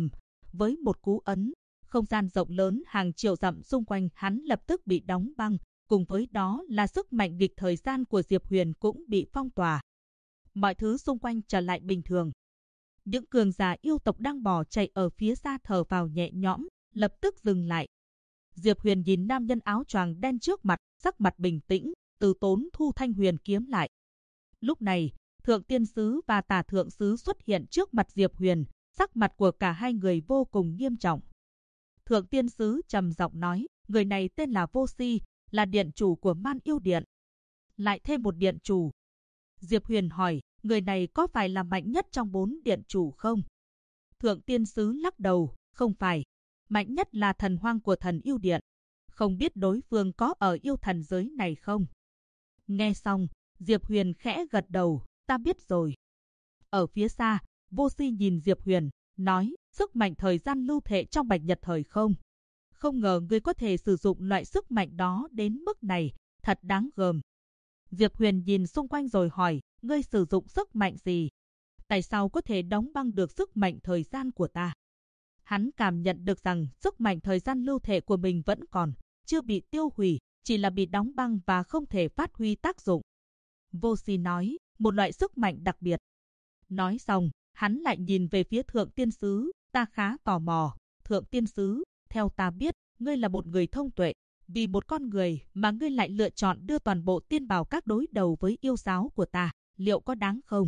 với một cú ấn, không gian rộng lớn hàng triệu dặm xung quanh hắn lập tức bị đóng băng, cùng với đó là sức mạnh nghịch thời gian của Diệp Huyền cũng bị phong tỏa. Mọi thứ xung quanh trở lại bình thường. Những cường giả yêu tộc đang bỏ chạy ở phía xa thở vào nhẹ nhõm, lập tức dừng lại. Diệp Huyền nhìn nam nhân áo choàng đen trước mặt, sắc mặt bình tĩnh, từ tốn thu thanh huyền kiếm lại. Lúc này, Thượng Tiên Sứ và Tả Thượng Sứ xuất hiện trước mặt Diệp Huyền, sắc mặt của cả hai người vô cùng nghiêm trọng. Thượng Tiên Sứ trầm giọng nói, người này tên là Vô Si, là điện chủ của Man Yêu Điện. Lại thêm một điện chủ. Diệp Huyền hỏi, người này có phải là mạnh nhất trong 4 điện chủ không? Thượng Tiên Sứ lắc đầu, không phải. Mạnh nhất là thần hoang của Thần Yêu Điện. Không biết đối phương có ở yêu thần giới này không? Nghe xong, Diệp Huyền khẽ gật đầu, ta biết rồi. Ở phía xa, Vô Si nhìn Diệp Huyền, nói, sức mạnh thời gian lưu thể trong Bạch Nhật thời không? Không ngờ ngươi có thể sử dụng loại sức mạnh đó đến mức này, thật đáng gờm. Diệp Huyền nhìn xung quanh rồi hỏi, ngươi sử dụng sức mạnh gì? Tại sao có thể đóng băng được sức mạnh thời gian của ta? Hắn cảm nhận được rằng sức mạnh thời gian lưu thể của mình vẫn còn, chưa bị tiêu hủy, chỉ là bị đóng băng và không thể phát huy tác dụng. Vô Si nói, một loại sức mạnh đặc biệt. Nói xong, hắn lại nhìn về phía Thượng Tiên Sứ, ta khá tò mò. Thượng Tiên Sứ, theo ta biết, ngươi là một người thông tuệ. Vì một con người mà ngươi lại lựa chọn đưa toàn bộ tiên bảo các đối đầu với yêu giáo của ta, liệu có đáng không?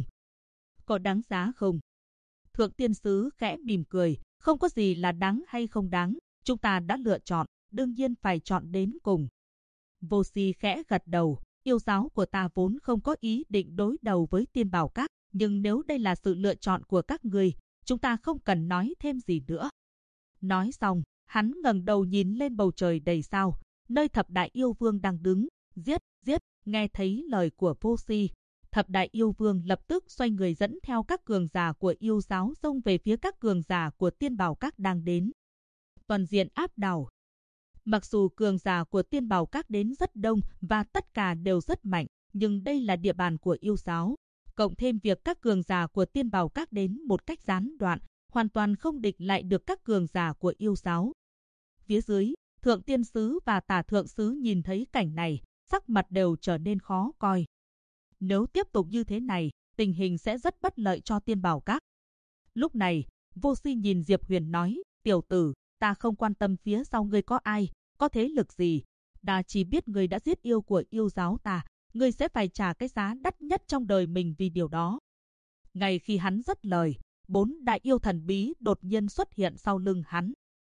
Có đáng giá không? Thượng Tiên Sứ khẽ mỉm cười, không có gì là đáng hay không đáng, chúng ta đã lựa chọn, đương nhiên phải chọn đến cùng. Vô Si khẽ gật đầu, yêu giáo của ta vốn không có ý định đối đầu với tiên bảo các, nhưng nếu đây là sự lựa chọn của các ngươi, chúng ta không cần nói thêm gì nữa. Nói xong, hắn ngẩng đầu nhìn lên bầu trời đầy sao, nơi Thập Đại Yêu Vương đang đứng, giết, nghe thấy lời của Vô Si. Thập Đại Yêu Vương lập tức xoay người dẫn theo các cường giả của yêu giáo xông về phía các cường giả của tiên bảo các đang đến. Toàn diện áp đảo. Mặc dù cường giả của tiên bảo các đến rất đông và tất cả đều rất mạnh, nhưng đây là địa bàn của yêu giáo. Cộng thêm việc các cường giả của tiên bảo các đến một cách gián đoạn, hoàn toàn không địch lại được các cường giả của yêu giáo. Phía dưới, Thượng Tiên Sứ và Tả Thượng Sứ nhìn thấy cảnh này, sắc mặt đều trở nên khó coi. Nếu tiếp tục như thế này, tình hình sẽ rất bất lợi cho tiên bảo các. Lúc này, Vô Si nhìn Diệp Huyền nói, tiểu tử, ta không quan tâm phía sau ngươi có ai, có thế lực gì. Ta chỉ biết ngươi đã giết yêu của yêu giáo ta, ngươi sẽ phải trả cái giá đắt nhất trong đời mình vì điều đó. Ngay khi hắn dứt lời, 4 đại yêu thần bí đột nhiên xuất hiện sau lưng hắn.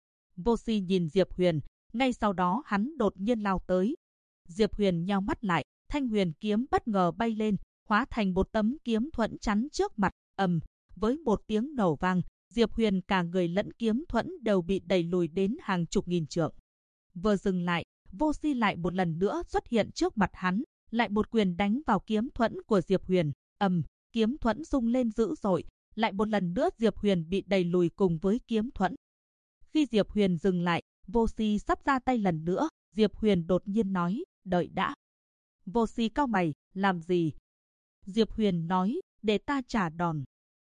Vô Si nhìn Diệp Huyền, ngay sau đó hắn đột nhiên lao tới. Diệp Huyền nheo mắt lại, thanh huyền kiếm bất ngờ bay lên, hóa thành một tấm kiếm thuẫn chắn trước mặt, với một tiếng nổ vang, Diệp Huyền cả người lẫn kiếm thuẫn đều bị đẩy lùi đến hàng chục nghìn trượng. Vừa dừng lại, Vô Si lại một lần nữa xuất hiện trước mặt hắn, lại một quyền đánh vào kiếm thuẫn của Diệp Huyền, kiếm thuẫn rung lên dữ dội, lại một lần nữa Diệp Huyền bị đẩy lùi cùng với kiếm thuẫn. Khi Diệp Huyền dừng lại, Vô Si sắp ra tay lần nữa, Diệp Huyền đột nhiên nói, đợi đã. Vô Si cau mày, làm gì? Diệp Huyền nói, để ta trả đòn.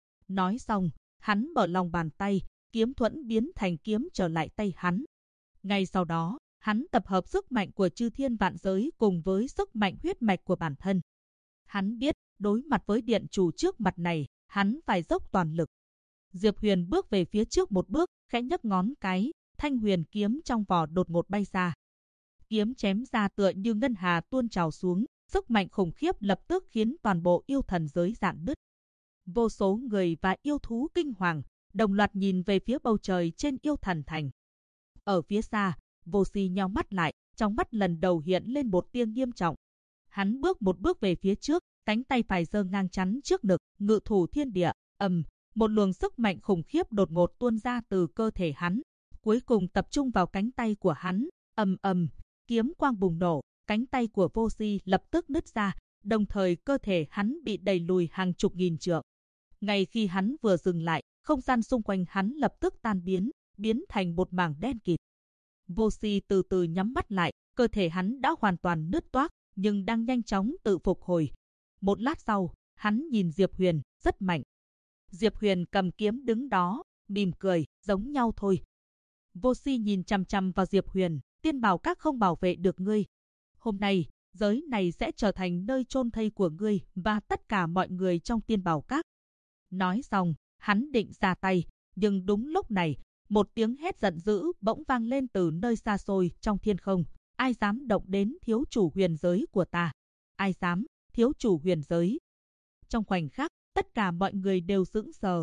Nói xong, hắn mở lòng bàn tay, kiếm thuẫn biến thành kiếm trở lại tay hắn. Ngay sau đó, hắn tập hợp sức mạnh của chư thiên vạn giới cùng với sức mạnh huyết mạch của bản thân. Hắn biết, đối mặt với điện chủ trước mặt này, hắn phải dốc toàn lực. Diệp Huyền bước về phía trước một bước, khẽ nhấc ngón cái, thanh huyền kiếm trong vỏ đột ngột bay ra. Kiếm chém ra tựa như ngân hà tuôn trào xuống, sức mạnh khủng khiếp lập tức khiến toàn bộ yêu thần giới rạn nứt. Vô số người và yêu thú kinh hoàng, đồng loạt nhìn về phía bầu trời trên Yêu Thần Thành. Ở phía xa, Vô Si nheo mắt lại, trong mắt lần đầu hiện lên một tia nghiêm trọng. Hắn bước một bước về phía trước, cánh tay phải giơ ngang chắn trước ngực, ngự thủ thiên địa. Một luồng sức mạnh khủng khiếp đột ngột tuôn ra từ cơ thể hắn, cuối cùng tập trung vào cánh tay của hắn. Kiếm quang bùng nổ, cánh tay của Vô Si lập tức nứt ra, đồng thời cơ thể hắn bị đẩy lùi hàng chục nghìn trượng. Ngay khi hắn vừa dừng lại, không gian xung quanh hắn lập tức tan biến thành một mảng đen kịt. Vô Si từ từ nhắm mắt lại, cơ thể hắn đã hoàn toàn nứt toác, nhưng đang nhanh chóng tự phục hồi. Một lát sau, hắn nhìn Diệp Huyền, rất mạnh. Diệp Huyền cầm kiếm đứng đó, mỉm cười, giống nhau thôi. Vô Si nhìn chằm chằm vào Diệp Huyền, tiên bảo các không bảo vệ được ngươi. Hôm nay, giới này sẽ trở thành nơi chôn thây của ngươi và tất cả mọi người trong tiên bảo các. Nói xong, hắn định ra tay, nhưng đúng lúc này, một tiếng hét giận dữ bỗng vang lên từ nơi xa xôi trong thiên không. Ai dám động đến thiếu chủ huyền giới của ta? Ai dám, thiếu chủ huyền giới? Trong khoảnh khắc, tất cả mọi người đều sững sờ.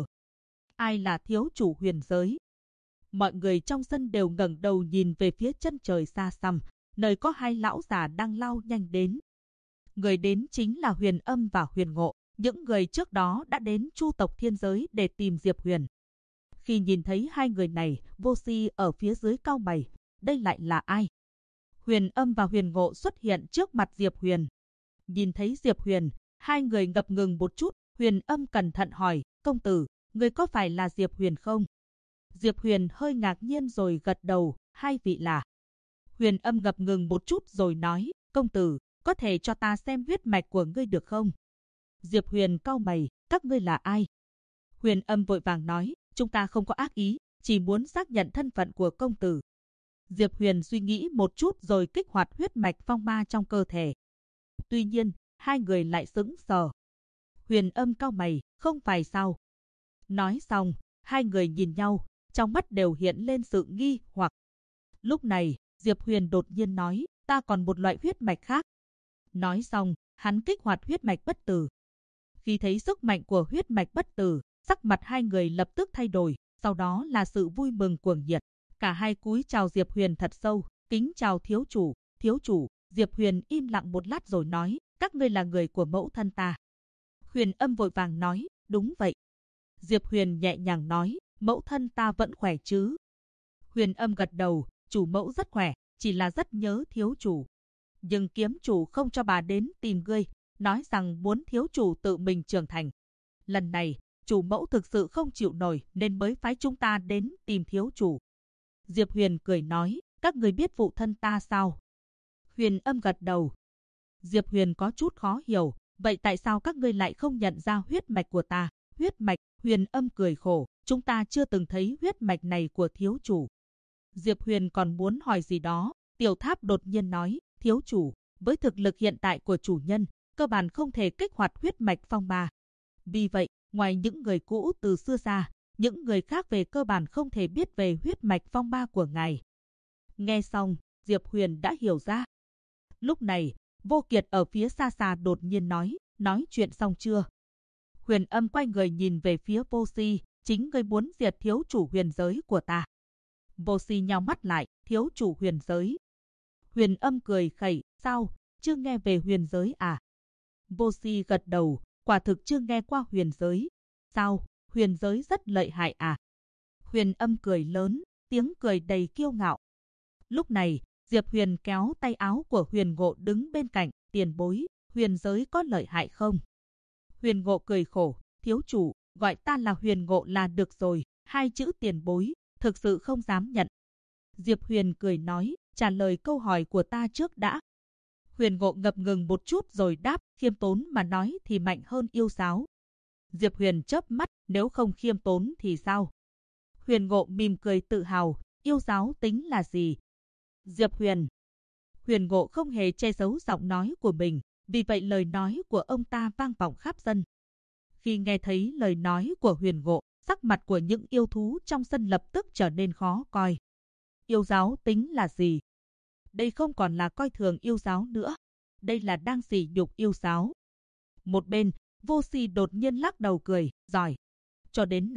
Ai là thiếu chủ huyền giới? Mọi người trong sân đều ngẩng đầu nhìn về phía chân trời xa xăm, nơi có hai lão già đang lao nhanh đến. Người đến chính là Huyền Âm và Huyền Ngộ, những người trước đó đã đến Chu tộc thiên giới để tìm Diệp Huyền. Khi nhìn thấy hai người này, Vô Si ở phía dưới cau mày, đây lại là ai? Huyền Âm và Huyền Ngộ xuất hiện trước mặt Diệp Huyền. Nhìn thấy Diệp Huyền, hai người ngập ngừng một chút. Huyền Âm cẩn thận hỏi, công tử, người có phải là Diệp Huyền không? Diệp Huyền hơi ngạc nhiên rồi gật đầu, hai vị là. Huyền Âm ngập ngừng một chút rồi nói, công tử, có thể cho ta xem huyết mạch của ngươi được không? Diệp Huyền cau mày, các ngươi là ai? Huyền Âm vội vàng nói, chúng ta không có ác ý, chỉ muốn xác nhận thân phận của công tử. Diệp Huyền suy nghĩ một chút rồi kích hoạt huyết mạch phong ma trong cơ thể. Tuy nhiên, hai người lại sững sờ. Huyền Âm cau mày, không phải sao? Nói xong, hai người nhìn nhau, trong mắt đều hiện lên sự nghi hoặc. Lúc này, Diệp Huyền đột nhiên nói, ta còn một loại huyết mạch khác. Nói xong, hắn kích hoạt huyết mạch bất tử. Khi thấy sức mạnh của huyết mạch bất tử, sắc mặt hai người lập tức thay đổi, sau đó là sự vui mừng cuồng nhiệt. Cả hai cúi chào Diệp Huyền thật sâu, kính chào thiếu chủ, thiếu chủ. Diệp Huyền im lặng một lát rồi nói, các ngươi là người của mẫu thân ta. Huyền Âm vội vàng nói, đúng vậy. Diệp Huyền nhẹ nhàng nói, mẫu thân ta vẫn khỏe chứ? Huyền Âm gật đầu, chủ mẫu rất khỏe, chỉ là rất nhớ thiếu chủ. Nhưng kiếm chủ không cho bà đến tìm ngươi, nói rằng muốn thiếu chủ tự mình trưởng thành. Lần này, chủ mẫu thực sự không chịu nổi nên mới phái chúng ta đến tìm thiếu chủ. Diệp Huyền cười nói, các người biết phụ thân ta sao? Huyền Âm gật đầu. Diệp Huyền có chút khó hiểu, vậy tại sao các ngươi lại không nhận ra huyết mạch của ta? Huyết mạch? Huyền Âm cười khổ, chúng ta chưa từng thấy huyết mạch này của thiếu chủ. Diệp Huyền còn muốn hỏi gì đó, Tiểu Tháp đột nhiên nói, thiếu chủ, với thực lực hiện tại của chủ nhân, cơ bản không thể kích hoạt huyết mạch phong ba. Vì vậy, ngoài những người cũ từ xưa ra, những người khác về cơ bản không thể biết về huyết mạch phong ba của ngài. Nghe xong, Diệp Huyền đã hiểu ra. Lúc này, Vô Kiệt ở phía xa xa đột nhiên nói chuyện xong chưa? Huyền Âm quay người nhìn về phía Vô Si, chính ngươi muốn diệt thiếu chủ huyền giới của ta. Vô Si nheo mắt lại, thiếu chủ huyền giới. Huyền Âm cười khẩy, sao, chưa nghe về huyền giới à? Vô Si gật đầu, quả thực chưa nghe qua huyền giới. Sao, huyền giới rất lợi hại à? Huyền Âm cười lớn, tiếng cười đầy kiêu ngạo. Lúc này, Diệp Huyền kéo tay áo của Huyền Ngộ đứng bên cạnh, tiền bối, huyền giới có lợi hại không? Huyền Ngộ cười khổ, thiếu chủ, gọi ta là Huyền Ngộ là được rồi, hai chữ tiền bối, thực sự không dám nhận. Diệp Huyền cười nói, trả lời câu hỏi của ta trước đã. Huyền Ngộ ngập ngừng một chút rồi đáp, khiêm tốn mà nói thì mạnh hơn yêu giáo. Diệp Huyền chớp mắt, nếu không khiêm tốn thì sao? Huyền Ngộ mỉm cười tự hào, yêu giáo tính là gì? Diệp Huyền. Huyền Ngộ không hề che giấu giọng nói của mình, vì vậy lời nói của ông ta vang vọng khắp sân. Khi nghe thấy lời nói của Huyền Ngộ, sắc mặt của những yêu thú trong sân lập tức trở nên khó coi. Yêu giáo tính là gì? Đây không còn là coi thường yêu giáo nữa, đây là đang sỉ nhục yêu giáo. Một bên, Vô Si đột nhiên lắc đầu cười, giỏi. Cho đến nay,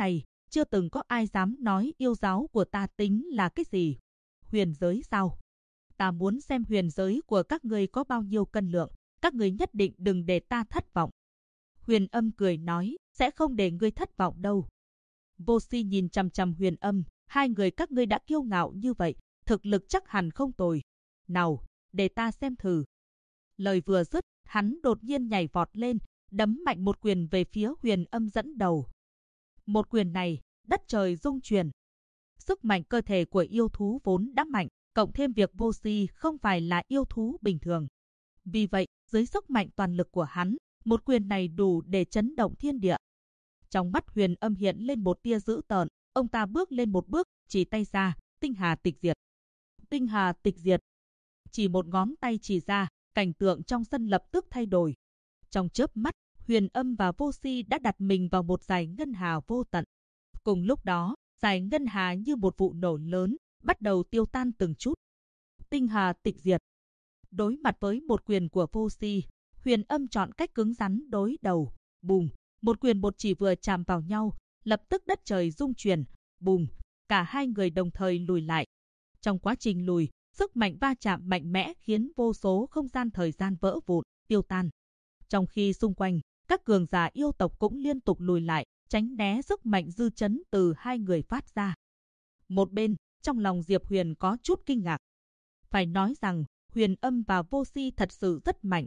chưa từng có ai dám nói yêu giáo của ta tính là cái gì. Huyền giới sao? Ta muốn xem huyền giới của các ngươi có bao nhiêu cân lượng, các ngươi nhất định đừng để ta thất vọng. Huyền Âm cười nói, sẽ không để ngươi thất vọng đâu. Vô Si nhìn chằm chằm Huyền Âm, hai người các ngươi đã kiêu ngạo như vậy, thực lực chắc hẳn không tồi. Nào, để ta xem thử. Lời vừa dứt, hắn đột nhiên nhảy vọt lên, đấm mạnh một quyền về phía Huyền Âm dẫn đầu. Một quyền này, đất trời rung chuyển. Sức mạnh cơ thể của yêu thú vốn đã mạnh, cộng thêm việc Vô Si không phải là yêu thú bình thường. Vì vậy, dưới sức mạnh toàn lực của hắn, một quyền này đủ để chấn động thiên địa. Trong mắt Huyền Âm hiện lên một tia dữ tợn, ông ta bước lên một bước, chỉ tay ra, tinh hà tịch diệt. Tinh hà tịch diệt. Chỉ một ngón tay chỉ ra, cảnh tượng trong sân lập tức thay đổi. Trong chớp mắt, Huyền Âm và Vô Si đã đặt mình vào một dải ngân hà vô tận. Cùng lúc đó, dải ngân hà như một vụ nổ lớn, bắt đầu tiêu tan từng chút. Tinh hà tịch diệt. Đối mặt với một quyền của Vô Si, Huyền Âm chọn cách cứng rắn đối đầu. Bùm, một quyền một chỉ vừa chạm vào nhau, lập tức đất trời rung chuyển. Bùm, cả hai người đồng thời lùi lại. Trong quá trình lùi, sức mạnh va chạm mạnh mẽ khiến vô số không gian thời gian vỡ vụn, tiêu tan. Trong khi xung quanh, các cường giả yêu tộc cũng liên tục lùi lại, tránh né sức mạnh dư chấn từ hai người phát ra. Một bên, trong lòng Diệp Huyền có chút kinh ngạc. Phải nói rằng, Huyền Âm và Vô Si thật sự rất mạnh.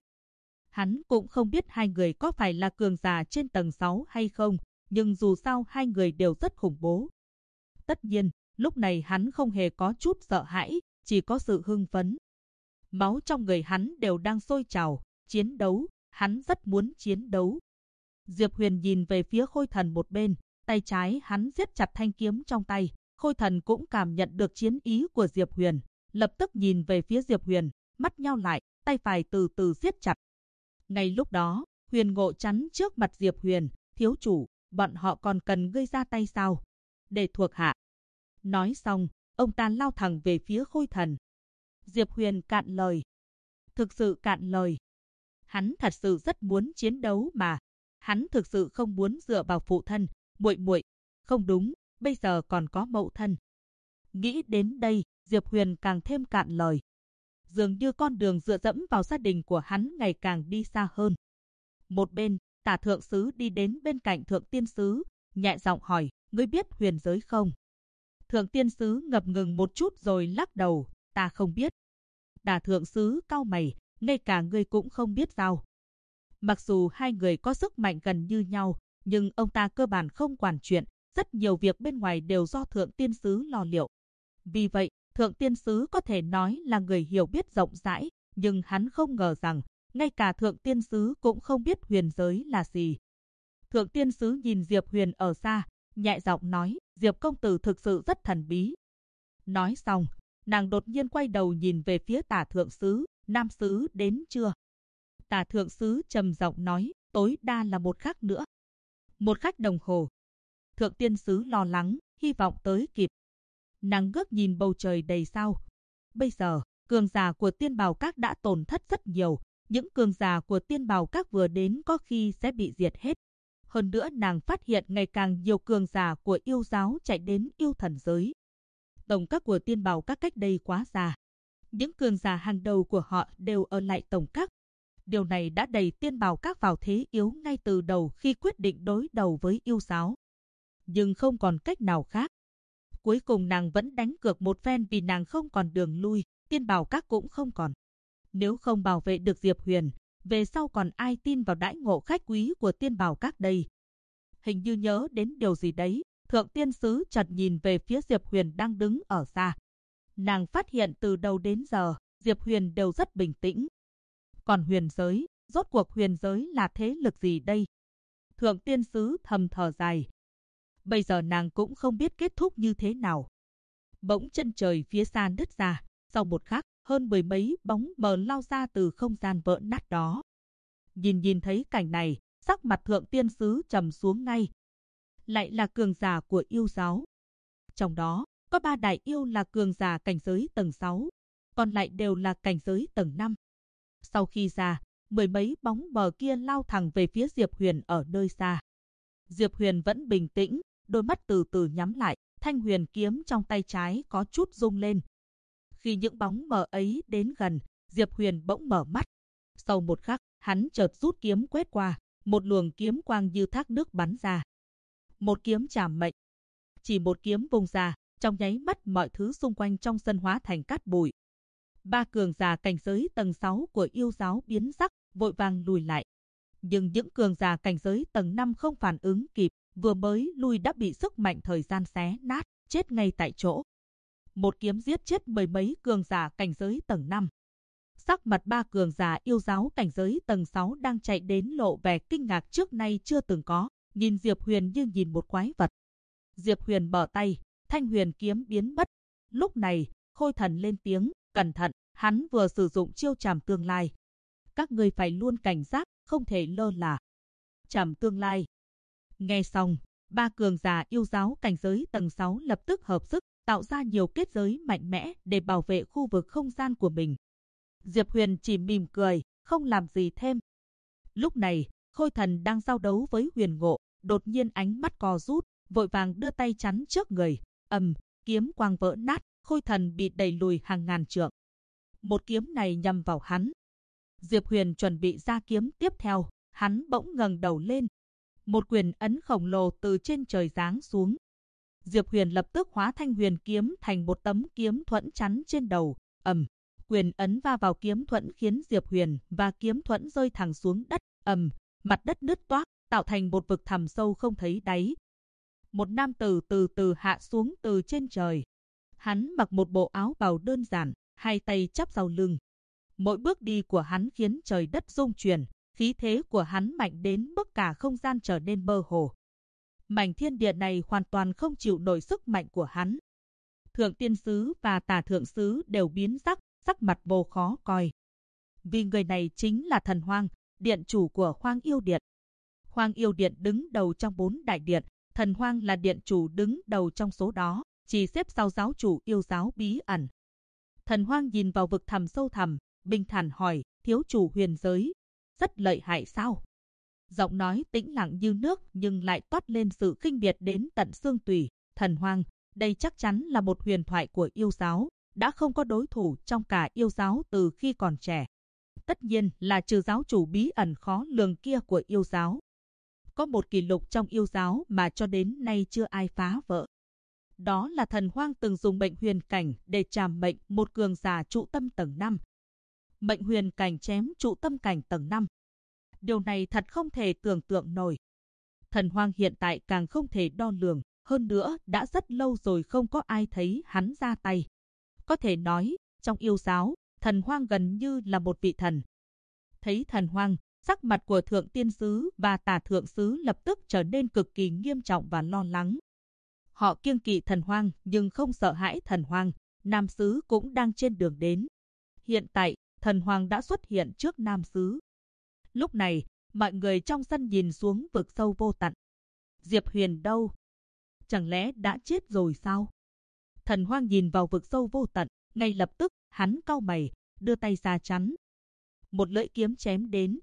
Hắn cũng không biết hai người có phải là cường giả trên tầng 6 hay không, nhưng dù sao hai người đều rất khủng bố. Tất nhiên, lúc này hắn không hề có chút sợ hãi, chỉ có sự hưng phấn. Máu trong người hắn đều đang sôi trào, chiến đấu, hắn rất muốn chiến đấu. Diệp Huyền nhìn về phía Khôi Thần một bên, tay trái hắn siết chặt thanh kiếm trong tay. Khôi Thần cũng cảm nhận được chiến ý của Diệp Huyền, lập tức nhìn về phía Diệp Huyền, mắt nheo lại, tay phải từ từ siết chặt. Ngay lúc đó, Huyền Ngộ chắn trước mặt Diệp Huyền, thiếu chủ, bọn họ còn cần ngươi ra tay sao? Để thuộc hạ. Nói xong, ông ta lao thẳng về phía Khôi Thần. Diệp Huyền cạn lời. Thực sự cạn lời. Hắn thật sự rất muốn chiến đấu mà. Hắn thực sự không muốn dựa vào phụ thân, muội muội. Không đúng, bây giờ còn có mẫu thân. Nghĩ đến đây, Diệp Huyền càng thêm cạn lời. Dường như con đường dựa dẫm vào gia đình của hắn ngày càng đi xa hơn. Một bên, Tả Thượng Sứ đi đến bên cạnh Thượng Tiên Sứ, nhẹ giọng hỏi, ngươi biết huyền giới không? Thượng Tiên Sứ ngập ngừng một chút rồi lắc đầu, ta không biết. Tả Thượng Sứ cau mày, ngay cả ngươi cũng không biết sao? Mặc dù hai người có sức mạnh gần như nhau, nhưng ông ta cơ bản không quản chuyện, rất nhiều việc bên ngoài đều do Thượng Tiên Sứ lo liệu. Vì vậy, Thượng Tiên Sứ có thể nói là người hiểu biết rộng rãi, nhưng hắn không ngờ rằng, ngay cả Thượng Tiên Sứ cũng không biết huyền giới là gì. Thượng Tiên Sứ nhìn Diệp Huyền ở xa, nhẹ giọng nói, Diệp công tử thực sự rất thần bí. Nói xong, nàng đột nhiên quay đầu nhìn về phía Tả Thượng Sứ, Nam Sứ đến chưa? Tả Thượng Sứ trầm giọng nói, tối đa là một khắc nữa. Một khắc đồng hồ. Thượng Tiên Sứ lo lắng, hy vọng tới kịp. Nàng ngước nhìn bầu trời đầy sao. Bây giờ, cường giả của Tiên Bảo Các đã tổn thất rất nhiều. Những cường giả của Tiên Bảo Các vừa đến có khi sẽ bị diệt hết. Hơn nữa nàng phát hiện ngày càng nhiều cường giả của yêu giáo chạy đến yêu thần giới. Tổng các của Tiên Bảo Các cách đây quá xa. Những cường giả hàng đầu của họ đều ở lại tổng các. Điều này đã đẩy Tiên Bảo Các vào thế yếu ngay từ đầu khi quyết định đối đầu với yêu giáo. Nhưng không còn cách nào khác. Cuối cùng nàng vẫn đánh cược một phen vì nàng không còn đường lui, Tiên Bảo Các cũng không còn. Nếu không bảo vệ được Diệp Huyền, về sau còn ai tin vào đãi ngộ khách quý của Tiên Bảo Các đây? Hình như nhớ đến điều gì đấy, Thượng Tiên Sứ chợt nhìn về phía Diệp Huyền đang đứng ở xa. Nàng phát hiện từ đầu đến giờ, Diệp Huyền đều rất bình tĩnh. Còn huyền giới, rốt cuộc huyền giới là thế lực gì đây? Thượng Tiên Sứ thầm thở dài. Bây giờ nàng cũng không biết kết thúc như thế nào. Bỗng chân trời phía xa nứt ra, sau một khắc, hơn 10 mấy bóng mờ lao ra từ không gian vỡ nát đó. Nhìn thấy cảnh này, sắc mặt Thượng Tiên Sứ trầm xuống ngay. Lại là cường giả của yêu giáo. Trong đó, có 3 đại yêu là cường giả cảnh giới tầng 6, còn lại đều là cảnh giới tầng 5. Sau khi ra, 10 mấy bóng mờ kia lao thẳng về phía Diệp Huyền ở nơi xa. Diệp Huyền vẫn bình tĩnh, đôi mắt từ từ nhắm lại, thanh huyền kiếm trong tay trái có chút rung lên. Khi những bóng mờ ấy đến gần, Diệp Huyền bỗng mở mắt. Sau một khắc, hắn chợt rút kiếm quét qua, một luồng kiếm quang như thác nước bắn ra. Một kiếm trảm mệnh. Chỉ một kiếm vung ra, trong nháy mắt mọi thứ xung quanh trong sân hóa thành cát bụi. Ba cường giả cảnh giới tầng 6 của yêu giáo biến sắc, vội vàng lùi lại. Nhưng những cường giả cảnh giới tầng 5 không phản ứng kịp, vừa mới lui đã bị sức mạnh thời gian xé nát, chết ngay tại chỗ. Một kiếm giết chết mười mấy cường giả cảnh giới tầng 5. Sắc mặt ba cường giả yêu giáo cảnh giới tầng 6 đang chạy đến lộ vẻ kinh ngạc trước nay chưa từng có, nhìn Diệp Huyền như nhìn một quái vật. Diệp Huyền mở tay, thanh huyền kiếm biến mất. Lúc này, Khôi Thần lên tiếng, cẩn thận, hắn vừa sử dụng chiêu trảm tương lai. Các ngươi phải luôn cảnh giác, không thể lơ là. Trảm tương lai. Nghe xong, ba cường giả yêu giáo cảnh giới tầng 6 lập tức hợp sức, tạo ra nhiều kết giới mạnh mẽ để bảo vệ khu vực không gian của mình. Diệp Huyền chỉ mỉm cười, không làm gì thêm. Lúc này, Khôi Thần đang giao đấu với Huyền Ngộ, đột nhiên ánh mắt co rút, vội vàng đưa tay chắn trước người. Kiếm quang vỡ nát, Khôi Thần bị đẩy lùi hàng ngàn trượng. Một kiếm này nhằm vào hắn. Diệp Huyền chuẩn bị ra kiếm tiếp theo, hắn bỗng ngẩng đầu lên. Một quyền ấn khổng lồ từ trên trời giáng xuống. Diệp Huyền lập tức hóa thanh huyền kiếm thành một tấm kiếm thuẫn chắn trên đầu. Quyền ấn va vào kiếm thuẫn khiến Diệp Huyền và kiếm thuẫn rơi thẳng xuống đất. Mặt đất nứt toác, tạo thành một vực thẳm sâu không thấy đáy. Một nam tử từ từ hạ xuống từ trên trời. Hắn mặc một bộ áo bào đơn giản, hai tay chắp sau lưng. Mỗi bước đi của hắn khiến trời đất rung chuyển, khí thế của hắn mạnh đến mức cả không gian trở nên mơ hồ. Mảnh thiên địa này hoàn toàn không chịu nổi sức mạnh của hắn. Thượng tiên sứ và tả thượng sứ đều biến sắc mặt vô khó coi. Vì người này chính là Thần Hoang, điện chủ của Hoang Yêu Điện. Hoang Yêu Điện đứng đầu trong 4 đại điện, Thần Hoang là điện chủ đứng đầu trong số đó, chỉ xếp sau giáo chủ yêu giáo bí ẩn. Thần Hoang nhìn vào vực thẳm sâu thẳm, bình thản hỏi, thiếu chủ huyền giới, rất lợi hại sao? Giọng nói tĩnh lặng như nước nhưng lại toát lên sự khinh biệt đến tận xương tủy. Thần Hoang, đây chắc chắn là một huyền thoại của yêu giáo, đã không có đối thủ trong cả yêu giáo từ khi còn trẻ. Tất nhiên là trừ giáo chủ bí ẩn khó lường kia của yêu giáo. Có một kỷ lục trong yêu giáo mà cho đến nay chưa ai phá vỡ. Đó là Thần Hoang từng dùng mệnh huyền cảnh để trảm mệnh một cường giả trụ tâm tầng 5. Mệnh huyền cảnh chém trụ tâm cảnh tầng 5. Điều này thật không thể tưởng tượng nổi. Thần Hoang hiện tại càng không thể đo lường, hơn nữa đã rất lâu rồi không có ai thấy hắn ra tay. Có thể nói, trong yêu giáo, Thần Hoang gần như là một vị thần. Thấy Thần Hoang, sắc mặt của Thượng Tiên Sứ và Tả Thượng Sứ lập tức trở nên cực kỳ nghiêm trọng và lo lắng. Họ kiêng kỵ Thần Hoang nhưng không sợ hãi Thần Hoang, Nam Sứ cũng đang trên đường đến. Hiện tại, Thần Hoang đã xuất hiện trước Nam Sứ. Lúc này, mọi người trong sân nhìn xuống vực sâu vô tận. Diệp Huyền đâu? Chẳng lẽ đã chết rồi sao? Thần Hoang nhìn vào vực sâu vô tận, ngay lập tức, hắn cau mày, đưa tay ra chắn. Một lưỡi kiếm chém đến,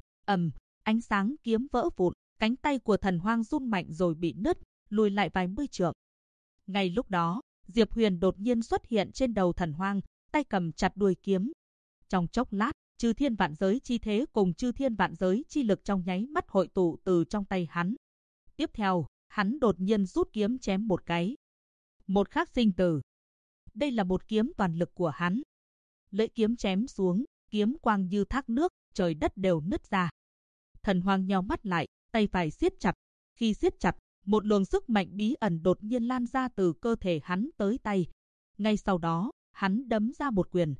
ánh sáng kiếm vỡ vụn, cánh tay của Thần Hoang run mạnh rồi bị nứt, lùi lại vài mươi trượng. Ngay lúc đó, Diệp Huyền đột nhiên xuất hiện trên đầu Thần Hoang, tay cầm chặt đuôi kiếm. Trong chốc lát, chư thiên vạn giới chi thế cùng chư thiên vạn giới chi lực trong nháy mắt hội tụ từ trong tay hắn. Tiếp theo, hắn đột nhiên rút kiếm chém một cái. Một khắc sinh tử. Đây là một kiếm toàn lực của hắn. Lưỡi kiếm chém xuống, kiếm quang như thác nước, trời đất đều nứt ra. Thần Hoang nheo mắt lại, tay phải siết chặt. Khi siết chặt, một luồng sức mạnh bí ẩn đột nhiên lan ra từ cơ thể hắn tới tay. Ngay sau đó, hắn đấm ra một quyền.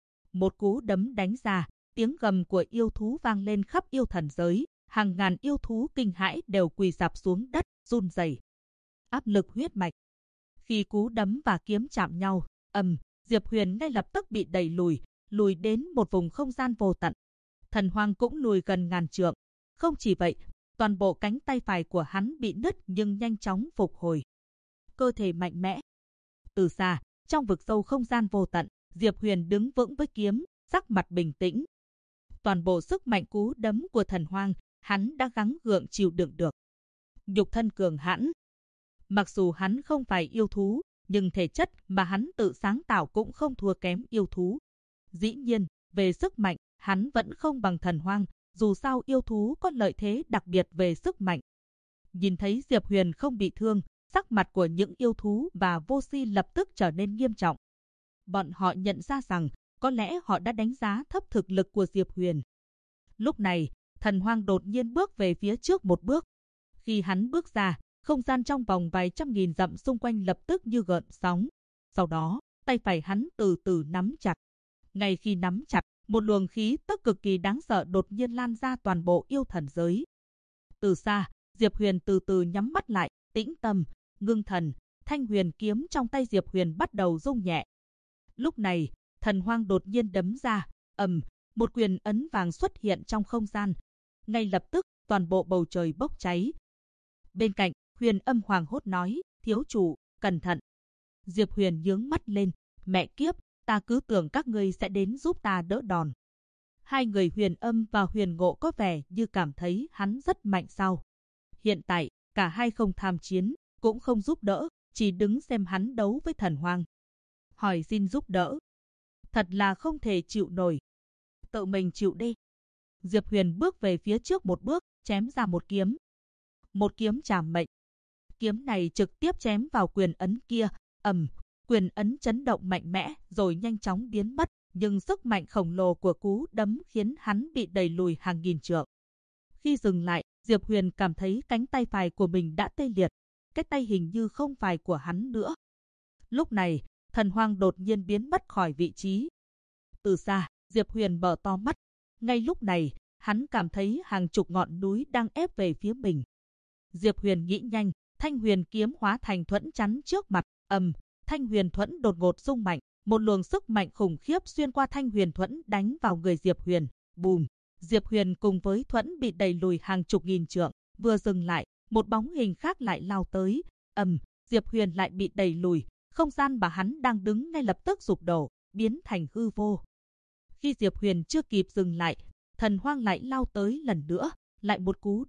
Một cú đấm đánh ra, tiếng gầm của yêu thú vang lên khắp yêu thần giới, hàng ngàn yêu thú kinh hãi đều quỳ rạp xuống đất, run rẩy. Áp lực huyết mạch. Khi cú đấm và kiếm chạm nhau, Diệp Huyền ngay lập tức bị đẩy lùi đến một vùng không gian vô tận. Thần Hoang cũng lùi gần ngàn trượng. Không chỉ vậy, toàn bộ cánh tay phải của hắn bị nứt nhưng nhanh chóng phục hồi. Cơ thể mạnh mẽ. Từ xa, trong vực sâu không gian vô tận, Diệp Huyền đứng vững với kiếm, sắc mặt bình tĩnh. Toàn bộ sức mạnh cú đấm của Thần Hoang, hắn đã gắng gượng chịu đựng được. Nhục thân cường hãn. Mặc dù hắn không phải yêu thú, nhưng thể chất mà hắn tự sáng tạo cũng không thua kém yêu thú. Dĩ nhiên, về sức mạnh, hắn vẫn không bằng Thần Hoang, dù sao yêu thú có lợi thế đặc biệt về sức mạnh. Nhìn thấy Diệp Huyền không bị thương, sắc mặt của những yêu thú và vô si lập tức trở nên nghiêm trọng. Bọn họ nhận ra rằng, có lẽ họ đã đánh giá thấp thực lực của Diệp Huyền. Lúc này, Thần Hoang đột nhiên bước về phía trước một bước. Khi hắn bước ra, không gian trong vòng vài trăm nghìn dặm xung quanh lập tức như gợn sóng. Sau đó, tay phải hắn từ từ nắm chặt. Ngay khi nắm chặt, một luồng khí tức cực kỳ đáng sợ đột nhiên lan ra toàn bộ yêu thần giới. Từ xa, Diệp Huyền từ từ nhắm mắt lại, tĩnh tâm, ngưng thần, thanh huyền kiếm trong tay Diệp Huyền bắt đầu rung nhẹ. Lúc này, Thần Hoang đột nhiên đấm ra, một quyền ấn vàng xuất hiện trong không gian. Ngay lập tức, toàn bộ bầu trời bốc cháy. Bên cạnh, Huyền Âm hoảng hốt nói, thiếu chủ, cẩn thận. Diệp Huyền nhướng mắt lên, mẹ kiếp, ta cứ tưởng các ngươi sẽ đến giúp ta đỡ đòn. Hai người Huyền Âm và Huyền Ngộ có vẻ như cảm thấy hắn rất mạnh sao. Hiện tại, cả hai không tham chiến, cũng không giúp đỡ, chỉ đứng xem hắn đấu với Thần Hoang. Hỏi xin giúp đỡ. Thật là không thể chịu nổi. Tự mình chịu đi. Diệp Huyền bước về phía trước một bước, chém ra một kiếm. Một kiếm trảm mệnh. Kiếm này trực tiếp chém vào quyền ấn kia, quyền ấn chấn động mạnh mẽ rồi nhanh chóng biến mất, nhưng sức mạnh khổng lồ của cú đấm khiến hắn bị đẩy lùi hàng nghìn trượng. Khi dừng lại, Diệp Huyền cảm thấy cánh tay phải của mình đã tê liệt, cái tay hình như không phải của hắn nữa. Lúc này, Thần Hoang đột nhiên biến mất khỏi vị trí. Từ xa, Diệp Huyền mở to mắt. Ngay lúc này, hắn cảm thấy hàng chục ngọn núi đang ép về phía mình. Diệp Huyền nghĩ nhanh, thanh huyền kiếm hóa thành thuẫn chắn trước mặt. Thanh huyền thuẫn đột ngột rung mạnh, một luồng sức mạnh khủng khiếp xuyên qua thanh huyền thuẫn đánh vào người Diệp Huyền. Bùm! Diệp Huyền cùng với thuẫn bị đẩy lùi hàng chục nghìn trượng. Vừa dừng lại, một bóng hình khác lại lao tới. Diệp Huyền lại bị đẩy lùi. Không gian mà hắn đang đứng ngay lập tức sụp đổ, biến thành hư vô. Khi Diệp Huyền chưa kịp dừng lại, Thần Hoang lại lao tới lần nữa, lại một cú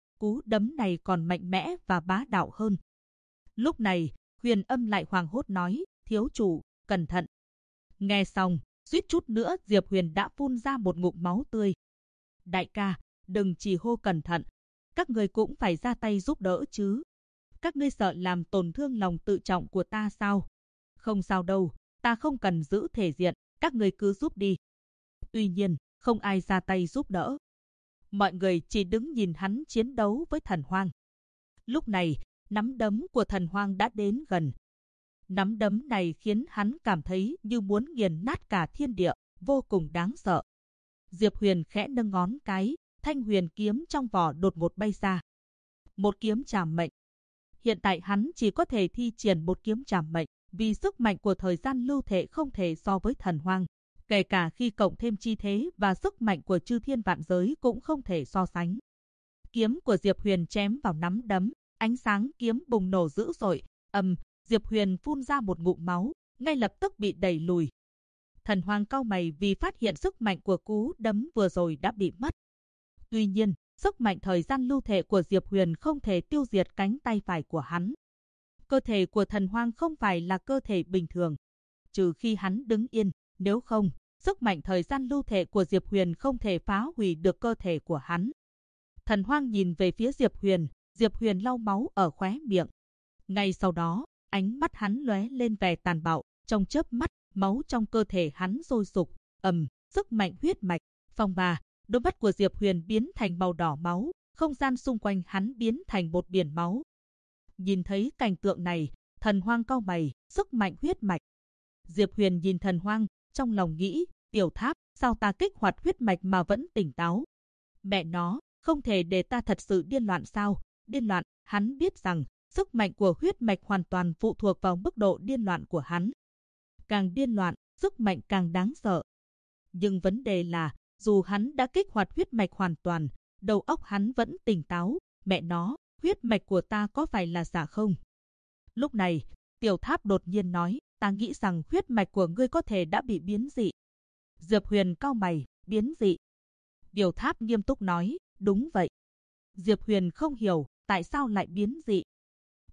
đấm này còn mạnh mẽ và bá đạo hơn. Lúc này, Huyền Âm lại hoảng hốt nói, thiếu chủ, cẩn thận. Nghe xong, suýt chút nữa Diệp Huyền đã phun ra một ngụm máu tươi. Đại ca, đừng chỉ hô cẩn thận, các người cũng phải ra tay giúp đỡ chứ. Các ngươi sợ làm tổn thương lòng tự trọng của ta sao? Không sao đâu, ta không cần giữ thể diện, các ngươi cứ giúp đi. Tuy nhiên, không ai ra tay giúp đỡ. Mọi người chỉ đứng nhìn hắn chiến đấu với Thần Hoang. Lúc này, nắm đấm của Thần Hoang đã đến gần. Nắm đấm này khiến hắn cảm thấy như muốn nghiền nát cả thiên địa, vô cùng đáng sợ. Diệp Huyền khẽ nâng ngón cái, thanh huyền kiếm trong vỏ đột ngột bay ra. Một kiếm trảm mệnh. Hiện tại hắn chỉ có thể thi triển một kiếm trảm mệnh, vì sức mạnh của thời gian lưu thể không thể so với Thần Hoang. Kể cả khi cộng thêm chi thế và sức mạnh của chư thiên vạn giới cũng không thể so sánh. Kiếm của Diệp Huyền chém vào nắm đấm, ánh sáng kiếm bùng nổ dữ dội. Diệp Huyền phun ra một ngụm máu, ngay lập tức bị đẩy lùi. Thần Hoang cau mày vì phát hiện sức mạnh của cú đấm vừa rồi đã bị mất. Tuy nhiên, sức mạnh thời gian lưu thể của Diệp Huyền không thể tiêu diệt cánh tay phải của hắn. Cơ thể của Thần Hoang không phải là cơ thể bình thường, trừ khi hắn đứng yên, nếu không, sức mạnh thời gian lưu thể của Diệp Huyền không thể phá hủy được cơ thể của hắn. Thần Hoang nhìn về phía Diệp Huyền lau máu ở khóe miệng. Ngay sau đó, ánh mắt hắn lóe lên vẻ tàn bạo, trong chớp mắt, máu trong cơ thể hắn sôi sục, sức mạnh huyết mạch, phong ba, đôi mắt của Diệp Huyền biến thành màu đỏ máu, không gian xung quanh hắn biến thành một biển máu. Nhìn thấy cảnh tượng này, Thần Hoang cau mày, sức mạnh huyết mạch. Diệp Huyền nhìn Thần Hoang, trong lòng nghĩ, Tiểu Tháp, sao ta kích hoạt huyết mạch mà vẫn tỉnh táo? Mẹ nó, không thể để ta thật sự điên loạn sao? Điên loạn, hắn biết rằng, sức mạnh của huyết mạch hoàn toàn phụ thuộc vào mức độ điên loạn của hắn. Càng điên loạn, sức mạnh càng đáng sợ. Nhưng vấn đề là, dù hắn đã kích hoạt huyết mạch hoàn toàn, đầu óc hắn vẫn tỉnh táo. Mẹ nó, huyết mạch của ta có phải là giả không? Lúc này, Tiểu Tháp đột nhiên nói, ta nghĩ rằng huyết mạch của ngươi có thể đã bị biến dị. Diệp Huyền cau mày, biến dị. Tiểu Tháp nghiêm túc nói, đúng vậy. Diệp Huyền không hiểu, tại sao lại biến dị.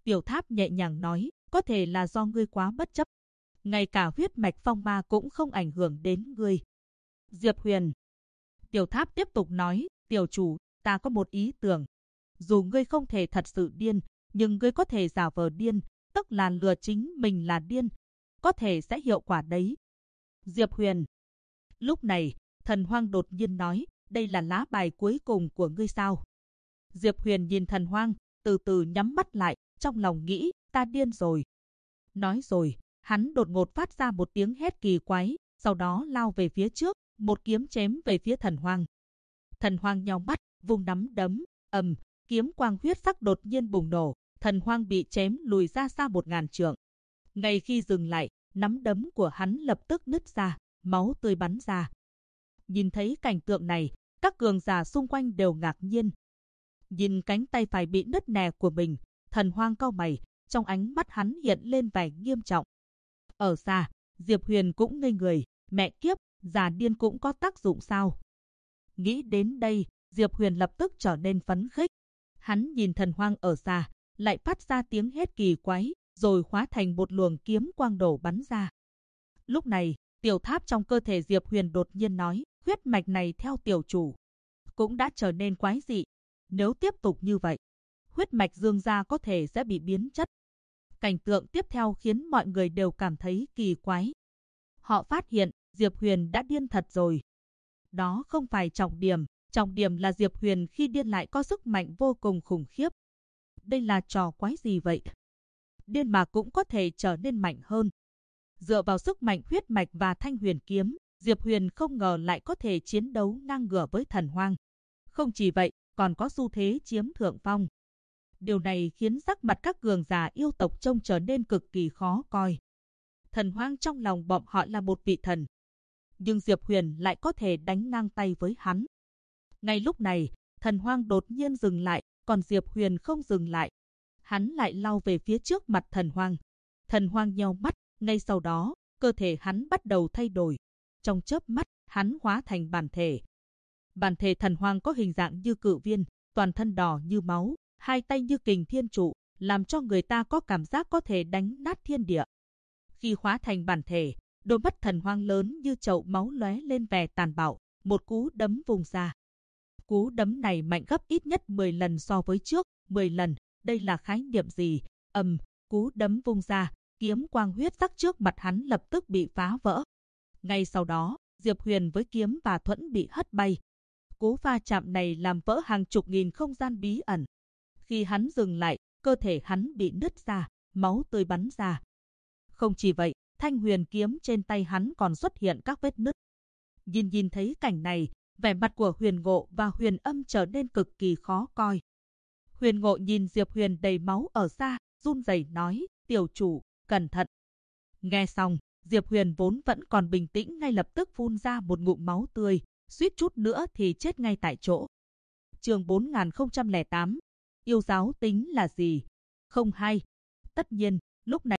Tiểu Tháp nhẹ nhàng nói, có thể là do ngươi quá bất chấp. Ngay cả huyết mạch phong ma cũng không ảnh hưởng đến ngươi. Diệp Huyền. Tiểu Tháp tiếp tục nói, tiểu chủ, ta có một ý tưởng. Dù ngươi không thể thật sự điên, nhưng ngươi có thể giả vờ điên, tức là lừa chính mình là điên. Có thể sẽ hiệu quả đấy. Diệp Huyền. Lúc này, Thần Hoang đột nhiên nói, đây là lá bài cuối cùng của ngươi sao? Diệp Huyền nhìn Thần Hoang, từ từ nhắm mắt lại, trong lòng nghĩ, ta điên rồi. Nói rồi, hắn đột ngột phát ra một tiếng hét kỳ quái, sau đó lao về phía trước, một kiếm chém về phía Thần Hoang. Thần Hoang nheo mắt, vung nắm đấm, kiếm quang huyết sắc đột nhiên bùng nổ, Thần Hoang bị chém lùi ra xa 1000 trượng. Ngay khi dừng lại, nắm đấm của hắn lập tức nứt ra, máu tươi bắn ra. Nhìn thấy cảnh tượng này, các cường giả xung quanh đều ngạc nhiên. Nhìn cánh tay phải bị nứt nẻ của mình, Thần Hoang cau mày, trong ánh mắt hắn hiện lên vẻ nghiêm trọng. Ở xa, Diệp Huyền cũng ngây người, mẹ kiếp, giả điên cũng có tác dụng sao? Nghĩ đến đây, Diệp Huyền lập tức trở nên phấn khích. Hắn nhìn Thần Hoang ở xa, lại phát ra tiếng hét kỳ quái, rồi hóa thành một luồng kiếm quang đổ bắn ra. Lúc này, tiểu tháp trong cơ thể Diệp Huyền đột nhiên nói, huyết mạch này theo tiểu chủ cũng đã trở nên quái dị. Nếu tiếp tục như vậy, huyết mạch Dương gia có thể sẽ bị biến chất. Cảnh tượng tiếp theo khiến mọi người đều cảm thấy kỳ quái. Họ phát hiện Diệp Huyền đã điên thật rồi. Đó không phải trọng điểm là Diệp Huyền khi điên lại có sức mạnh vô cùng khủng khiếp. Đây là trò quái gì vậy? Điên mà cũng có thể trở nên mạnh hơn. Dựa vào sức mạnh huyết mạch và thanh huyền kiếm, Diệp Huyền không ngờ lại có thể chiến đấu ngang ngửa với Thần Hoang. Không chỉ vậy, còn có xu thế chiếm thượng phong. Điều này khiến sắc mặt các cường giả yêu tộc trông trở nên cực kỳ khó coi. Thần Hoang trong lòng bọn họ là một vị thần, nhưng Diệp Huyền lại có thể đánh ngang tay với hắn. Ngay lúc này, Thần Hoang đột nhiên dừng lại, còn Diệp Huyền không dừng lại. Hắn lại lao về phía trước mặt Thần Hoang. Thần Hoang nheo mắt, ngay sau đó, cơ thể hắn bắt đầu thay đổi. Trong chớp mắt, hắn hóa thành bản thể. Bản thể Thần Hoang có hình dạng như cự viên, toàn thân đỏ như máu, hai tay như kình thiên trụ, làm cho người ta có cảm giác có thể đánh nát thiên địa. Khi hóa thành bản thể, đôi mắt Thần Hoang lớn như chậu máu lóe lên vẻ tàn bạo, một cú đấm vùng ra. Cú đấm này mạnh gấp ít nhất 10 lần so với trước, 10 lần, đây là khái niệm gì? Cú đấm vung ra, kiếm quang huyết sắc trước mặt hắn lập tức bị phá vỡ. Ngay sau đó, Diệp Huyền với kiếm và thuẫn bị hất bay. Cú va chạm này làm vỡ hàng chục nghìn không gian bí ẩn. Khi hắn dừng lại, cơ thể hắn bị nứt ra, máu tươi bắn ra. Không chỉ vậy, thanh huyền kiếm trên tay hắn còn xuất hiện các vết nứt. Nhìn thấy cảnh này, vẻ mặt của Huyền Ngộ và Huyền Âm trở nên cực kỳ khó coi. Huyền Ngộ nhìn Diệp Huyền đầy máu ở xa, run rẩy nói, tiểu chủ, cẩn thận. Nghe xong, Diệp Huyền vốn vẫn còn bình tĩnh ngay lập tức phun ra một ngụm máu tươi, suýt chút nữa thì chết ngay tại chỗ. Chương 4008, yêu giáo tính là gì? Không hay. Tất nhiên, lúc này